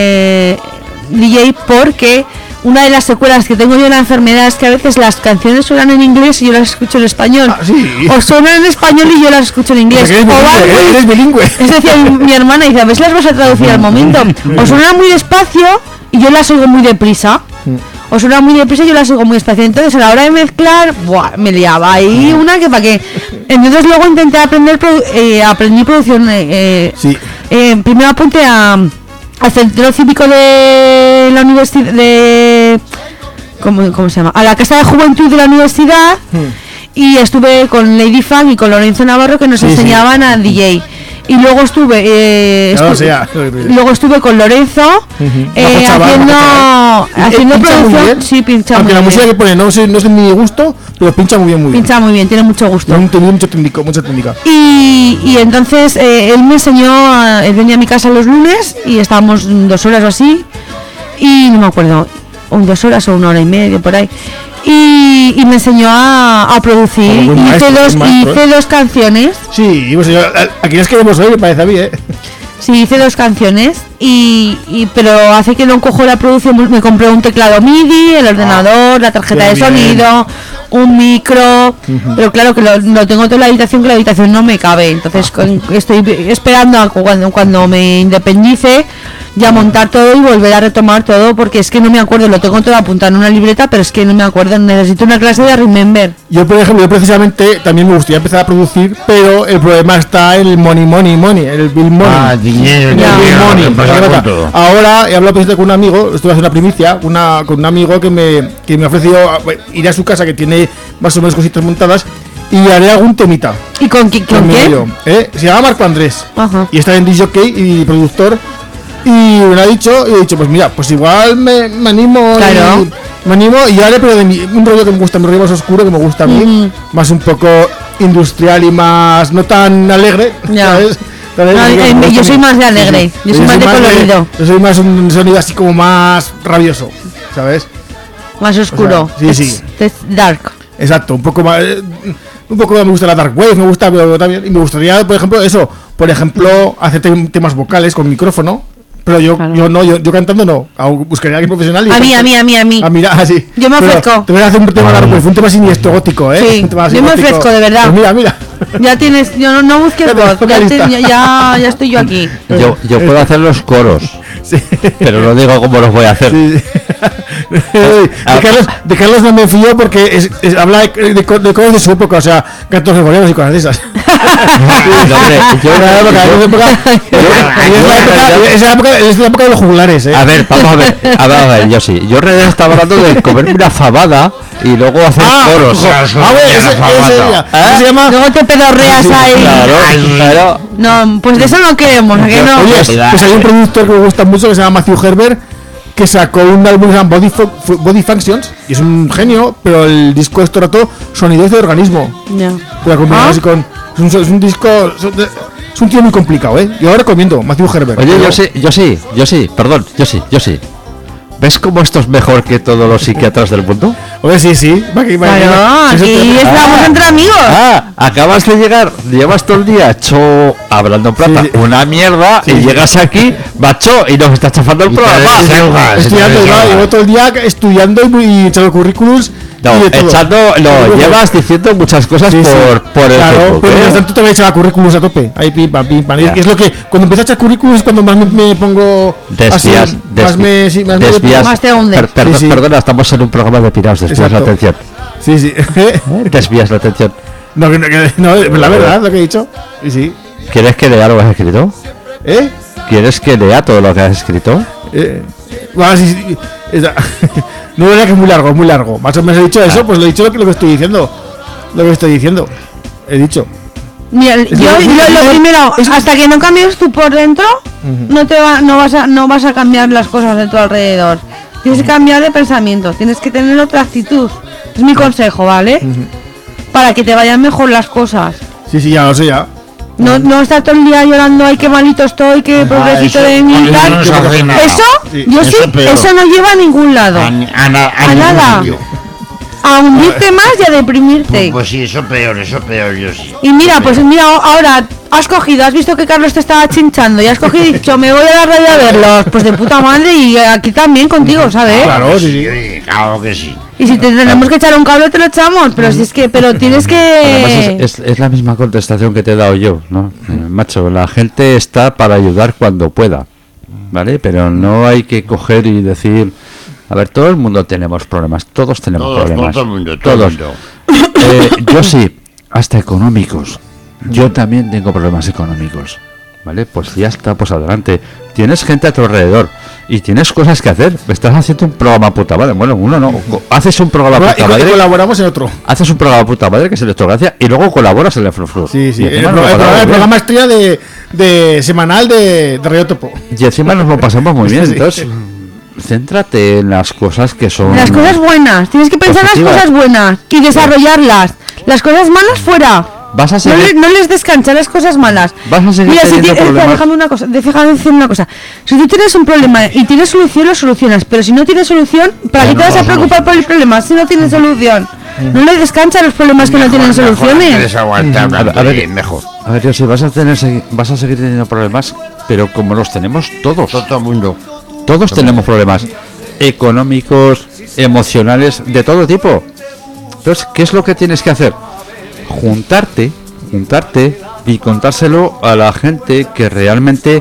DJ porque una de las secuelas que tengo yo de la enfermedad es que a veces las canciones suenan en inglés y yo las escucho en español. Ah, sí. O suenan en español y yo las escucho en O inglés. sea, que eres bilingüe. Es decir, mi hermana dice, a ver si las vas a traducir al momento. O suenan muy despacio y yo las oigo muy deprisa. O suena muy deprisa y yo las oigo muy despacio. Entonces a la hora de mezclar, ¡buah!, me liaba ahí una que para qué. Entonces luego intenté aprendí producción. Sí. Primero apunté al centro cívico de la universidad de... ¿Cómo se llama? A la casa de juventud de la universidad. Y estuve con Lady Funk y con Lorenzo Navarro que nos Sí, sí. enseñaban a DJ. Y luego estuve luego estuve con Lorenzo Majo chaval, haciendo pincha muy producción. bien. Sí, pincha Aunque muy la bien. música que pone no es de mi gusto, pero pincha muy bien, muy bien. Pincha muy bien, tiene mucho gusto. Tiene mucha técnica. Y entonces él me enseñó, él venía a mi casa los lunes y estábamos 2 horas o así, y no me acuerdo, 2 horas o 1 hora y media por ahí, y me enseñó a producir. Como buen maestro, Hice 2 canciones. Sí, pues aquí las queremos hoy, me parece a mí, ¿eh? Sí, hice 2 canciones, pero hace que no cojo la producción, me compré un teclado MIDI, el ordenador, la tarjeta qué de bien. sonido, un micro, pero claro que lo tengo todo en la habitación, que la habitación no me cabe, entonces estoy esperando a cuando me independice ya montar todo y volver a retomar todo, porque es que no me acuerdo, lo tengo todo apuntado en una libreta, pero es que no me acuerdo, necesito una clase de remember. Yo, por ejemplo, precisamente también me gustaría empezar a producir, pero el problema está en el money, el bill money. Ah, dinero, El Ya. bill dinero, money. ¿qué pasa ¿Qué con pasa? todo? Ahora he hablado precisamente con un amigo, estuve haciendo una primicia, con un amigo que me ha ofrecido ir a su casa, que tiene más o menos cositas montadas, y haré algún temita. ¿Y con Con quién? ello, ¿eh? Se llama Marco Andrés. Ajá. Y está en DJ y productor. Y me ha dicho, y he dicho, pues mira, pues igual me animo. Claro. Me animo y haré, pero un rollo que me gusta, un rollo más oscuro que me gusta a mí, más un poco industrial y más no tan alegre. Ya. ¿Sabes? No, yo soy más de alegre, yo soy más de colorido. Yo soy más un sonido así como más rabioso, ¿sabes? Más oscuro. O sea, sí. Es dark. Exacto, un poco más. Un poco me gusta la dark wave, me gusta, pero también. Y me gustaría, por ejemplo, hacer temas vocales con micrófono. Pero yo cantando no. Buscaría a alguien profesional. Y A mí. Ah, mira, así. Yo me ofrezco. Te voy a hacer un tema dark wave, un tema siniestro gótico, ¿eh? Sí, Un tema así yo me gótico. ofrezco, de verdad. Pues mira. Ya tienes, no busques Ya te voz, pongo la lista. ya estoy yo aquí. Yo puedo hacer los coros, Sí. pero no digo cómo los voy a hacer. Sí. De Carlos no me fío porque habla de cosas de su época, o sea, cantos gregorianos y cosas de esas. No, hombre, Es la época de los juglares, ¿eh? A ver, vamos a ver, yo sí. Yo en realidad estaba hablando de comerme una fabada y luego hacer coros. Se llama. Luego te pedorreas ahí. Claro. No, pues de eso no queremos, ¿a que no? Oye, pues hay un productor que me gusta mucho que se llama Matthew Herbert, que sacó un álbum que se llama Body Functions, y es un genio, pero el disco es todo sonidos de organismo. Ya. Pero combinado así con. Es un disco. Es un tío muy complicado, ¿eh? Yo lo recomiendo, Matthew Herbert. Oye, yo sí, perdón. ¿Ves cómo esto es mejor que todos los psiquiatras del mundo? Oye, sí. Claro, aquí estamos entre amigos. Acabas de llegar, llevas todo el día hecho hablando en plata, Sí. una mierda, y llegas aquí, macho, y nos estás chafando el programa. Estudiando, llevo todo el día estudiando y echando currículums. No, y de todo. llevas diciendo muchas cosas Sí, sí. por el Claro, Facebook, pero ¿eh? mientras tanto te voy a echar currículums a tope. Ahí pim pam. Ya. Es lo que cuando empiezo a echar currículums es cuando más me pongo Desvías, así, más me desvías. Más te hundes. Sí, sí. Perdona, estamos en un programa de pirados, desvías la Exacto. atención. Sí. Desvías la atención. No, la verdad, lo que he dicho. Y sí. ¿Quieres que lea lo que has escrito? ¿Eh? ¿Quieres que lea todo lo que has escrito? Bueno, sí. No, es verdad que es muy largo. Más o menos he dicho eso, pues lo he dicho lo que estoy diciendo. He dicho. Mira, lo primero, hasta que no cambies tú por dentro, no vas a cambiar las cosas de tu alrededor. Tienes que cambiar de pensamiento, tienes que tener otra actitud. Es mi consejo, ¿vale? Para que te vayan mejor las cosas. Sí, ya lo sé ya. No estar todo el día llorando, ay, qué malito estoy, qué pobrecito de mí y tal. Eso no lleva a ningún lado. A nada. A hundirte más y a deprimirte. Pues sí, eso peor, yo sí. Y mira, pues mira, ahora has visto que Carlos te estaba chinchando y has cogido y dicho, me voy a la radio a verlos. Pues de puta madre, y aquí también contigo, ¿sabes? Claro, sí. Claro que sí. Y si te tenemos que echar un cable, te lo echamos, pero si es que, pero tienes que... Además es la misma contestación que te he dado yo, ¿no? Macho, la gente está para ayudar cuando pueda, ¿vale? Pero no hay que coger y decir... A ver, todo el mundo tenemos problemas, todos tenemos problemas. Todo el mundo. Yo sí, hasta económicos. Yo también tengo problemas económicos, ¿vale? Pues ya está, pues adelante. Tienes gente a tu alrededor y tienes cosas que hacer. Estás haciendo un programa puta madre. Bueno, uno no. Haces un programa puta madre. Y colaboramos en otro. Haces un programa puta madre que es Electrogracia y luego colaboras en el Frufru. Sí. El programa estrella de semanal de Radio Topo. Y encima nos lo pasamos muy bien, entonces... Céntrate en las cosas que son... Las cosas buenas, tienes que pensar en las cosas buenas y desarrollarlas. Las cosas malas fuera. Vas a seguir... no les descansa las cosas malas. Vas a seguir teniendo problemas. Déjame decir una cosa. Si tú tienes un problema y tienes solución, lo solucionas. Pero si no tienes solución, ¿para qué te vas a preocupar por el problema si no tienes solución? No le descansa los problemas que no tienen soluciones. A ver, yo sí, vas a seguir teniendo problemas, pero como los tenemos todos. Todo el mundo. Todos tenemos problemas económicos, emocionales, de todo tipo. Entonces, ¿qué es lo que tienes que hacer? Juntarte y contárselo a la gente que realmente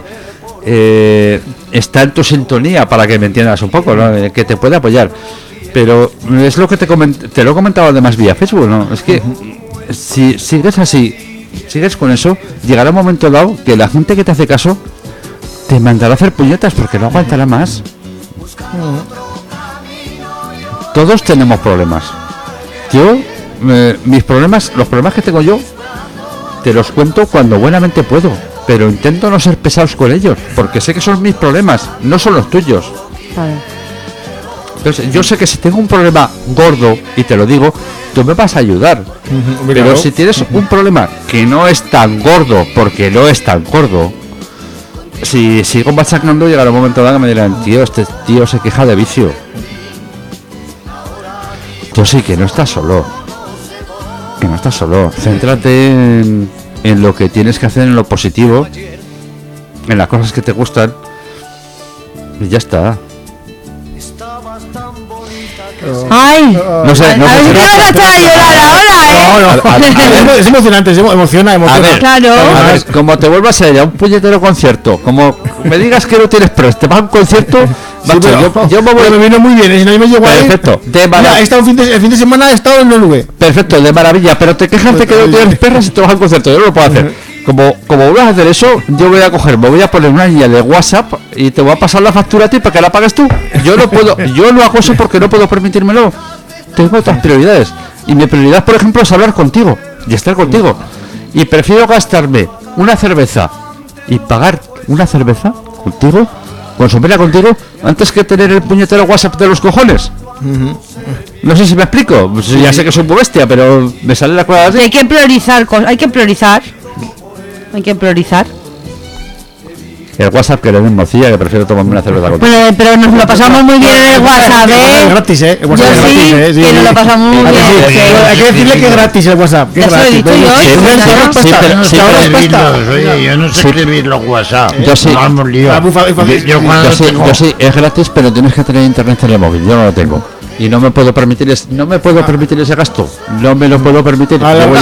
está en tu sintonía, para que me entiendas un poco, ¿no? Que te puede apoyar. Pero es lo que te lo he comentado además vía Facebook, ¿no? Es que si sigues así, sigues con eso, llegará un momento dado que la gente que te hace caso te mandará a hacer puñetas porque no aguantará más. Todos tenemos problemas. Yo, los problemas que tengo yo, te los cuento cuando buenamente puedo, pero intento no ser pesados con ellos, porque sé que son mis problemas, no son los tuyos. Vale. Entonces, yo sé que si tengo un problema gordo, y te lo digo, tú me vas a ayudar. Pero si tienes un problema que no es tan gordo, porque no es tan gordo, si sigo machacando, llegará un momento dado que me dirán, tío, este tío se queja de vicio. Yo sí que no estás solo. Céntrate en lo que tienes que hacer, en lo positivo, en las cosas que te gustan, y ya está. Ay, no sé, a ver si te vas a echar a llorar ahora, Es emocionante, emociona. A ver, claro. A ver, como te vuelvas a ir a un puñetero concierto, como me digas que no tienes press, te vas a un concierto, macho, yo me voy. Me vino muy bien, si no me llego a ir. Perfecto, el fin de semana he estado en Noruega. Perfecto, de maravilla, pero te quejas de que no tienes perras y te vas a un concierto, yo no lo puedo hacer. Como vas a hacer eso, yo voy a poner una línea de WhatsApp y te voy a pasar la factura a ti para que la pagues tú. Yo no hago eso porque no puedo permitírmelo. Tengo otras prioridades. Y mi prioridad, por ejemplo, es hablar contigo y estar contigo. Y prefiero gastarme una cerveza y pagar una cerveza contigo, consumirla contigo, antes que tener el puñetero WhatsApp de los cojones. No sé si me explico. Pues ya sé que soy muy bestia, pero me sale la cosa así. Hay que priorizar. El WhatsApp que le den morcilla, que prefiero tomarme una cerveza contigo. Pero nos lo pasamos muy bien en el WhatsApp, Es gratis, Yo sí, que nos lo pasamos muy bien. Hay que decirle que es gratis el WhatsApp. Ya se lo he dicho Oye, yo no sé escribir los WhatsApp. Yo sí. Yo sí, es gratis, pero tienes que tener internet en el móvil. Yo no lo tengo. Y no me puedo permitir ese gasto. No me lo puedo permitir.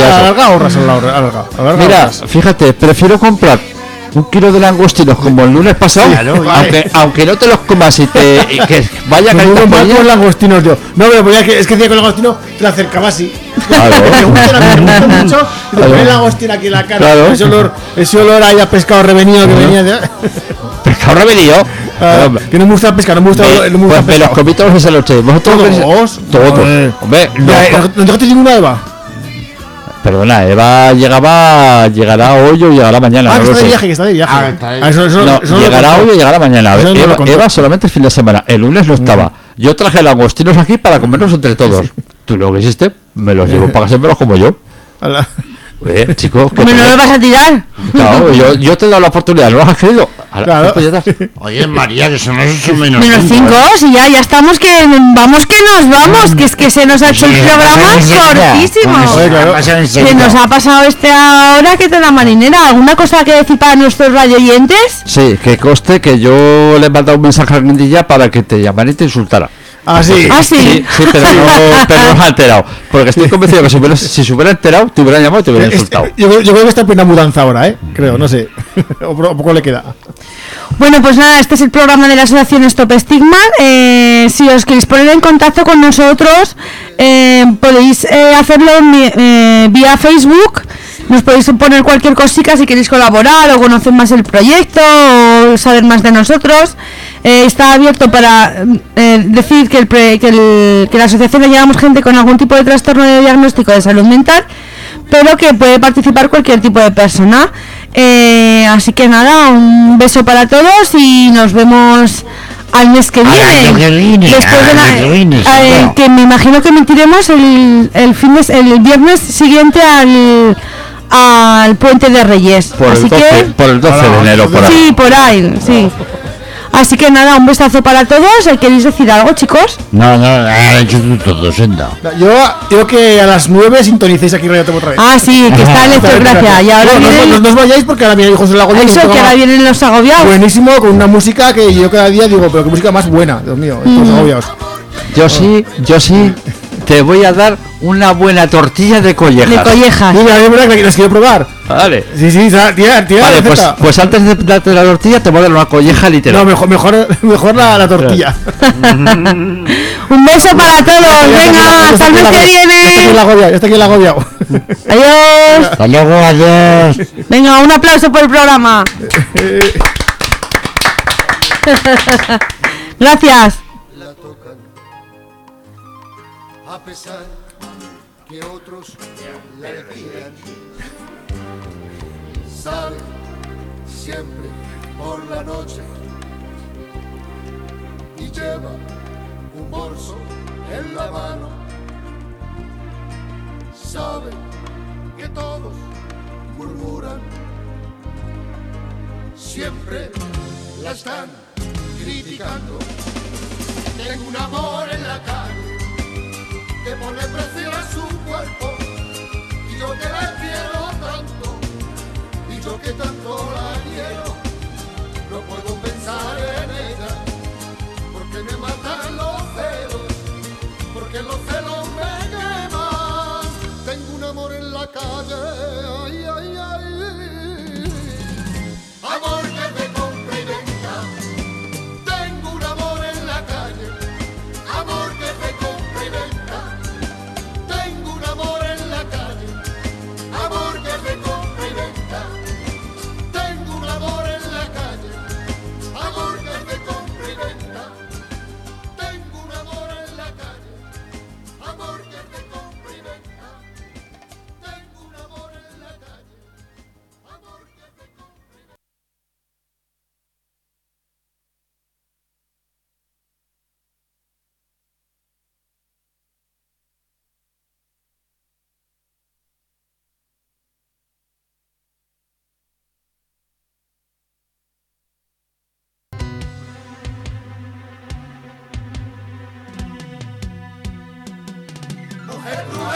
Mira, fíjate, prefiero comprar un kilo de langostinos como el lunes pasado, aunque no te los comas y que vaya cayendo con langostinos yo. No, pero es que hacía con langostino te lo acercaba así. Me gusta mucho y te pones langostino aquí en la cara. Claro. Ese olor ahí a pescado revenido que venía de... ¿Pescado revenido? Que no me gusta la pesca, no me gusta el pues me los comí todos esa noche. ¿Vosotros todos? Todos. Hombre, ¿no dejaste ninguna Eva? Perdona, Eva llegará hoy o llegará mañana. Ah, no que lo está de sé. viaje, que está de viaje. Ah, está de- Ah, No, eso llegará hoy o llegará mañana. Eso no lo contó. Eva solamente el fin de semana. El lunes no estaba. Yo traje langostinos aquí para comerlos entre todos. Tú lo que hiciste, me los llevo para casármelos como yo. Ala. Chicos, que ¿Me no lo vas a tirar? claro, yo te he dado la oportunidad, ¿no lo has querido? Claro. Oye, María, que son las 8 menos Menos 5, sí, ya estamos que vamos que nos vamos, que es que se nos ha hecho el Sí, programa pasa enseguida. cortísimo. Joder, claro. Pasa Se enseguida. nos ha pasado ahora que te la marinera. ¿Alguna cosa que decir para nuestros radioyentes? Sí, que conste que yo le he mandado un mensaje a Guindilla para que te llamara y te insultara. Ah, sí. Ah, sí. Sí, pero no se ha enterado. Porque estoy convencido que si se hubiera enterado, te hubieran llamado y te hubieran insultado. Yo creo que está en plena mudanza ahora, creo, no sé. O poco le queda. Bueno, pues nada, este es el programa de la Asociación Stop Stigma. Si os queréis poner en contacto con nosotros, podéis hacerlo vía Facebook. Nos podéis poner cualquier cosita si queréis colaborar o conocer más el proyecto o saber más de nosotros. Está abierto para decir que la asociación le llevamos gente con algún tipo de trastorno de diagnóstico de salud mental, pero que puede participar cualquier tipo de persona. Así que nada, un beso para todos y nos vemos al mes que Al viene. año que viene, Después de al año que viene, sí, que me imagino que emitiremos el viernes siguiente al Puente de Reyes. Por Así el 12, que por el 12 de enero, por ahí. sí, por ahí, sí. Así que nada, un besazo para todos. ¿Queréis decir algo, chicos? No, has hecho tú todo, senda. Yo que a las 9 sintonicéis aquí Radio Tomo otra vez. Ah, sí, que está en Lectografía. Y ahora No os vayáis porque ahora viene Hijos del Lago. eso, que ahora vienen los agobiados. Buenísimo, con una música que yo cada día digo, pero qué música más buena, Dios mío, los agobiados. Yo sí, te voy a dar una buena tortilla de De collejas. collejas. Mira, es verdad que las quiero probar. Vale. Sí, tía, Vale, receta. pues antes de darte la tortilla te voy a dar una colleja literal. No, mejor la tortilla. Un beso para todos. Venga, hasta el mes que viene. Ya está aquí el agobiado. Adiós. Hasta luego, adiós. Venga, un aplauso por el programa. Gracias. la tocan, a pesar que otros la giran. Sale siempre por la noche y lleva un bolso en la mano. Sabe que todos murmuran, siempre la están criticando. Tengo un amor en la calle que pone precio a su cuerpo, y yo que la quiero tanto, y yo que tanto la quiero, no puedo pensar en ella, porque me matan los celos, porque los celos me queman. Tengo un amor en la calle, ay, ay, ay, amor que me compra y venta. Tengo un amor en la calle, amor que me compra y venta. Tengo un amor en la calle, amor que me compra y venta. Tengo un amor en la calle, amor que me compra y venta. Tengo un amor en la calle, amor que me compra y venta. Tengo un amor en la calle, amor que me compra y venta. Mujer cruel.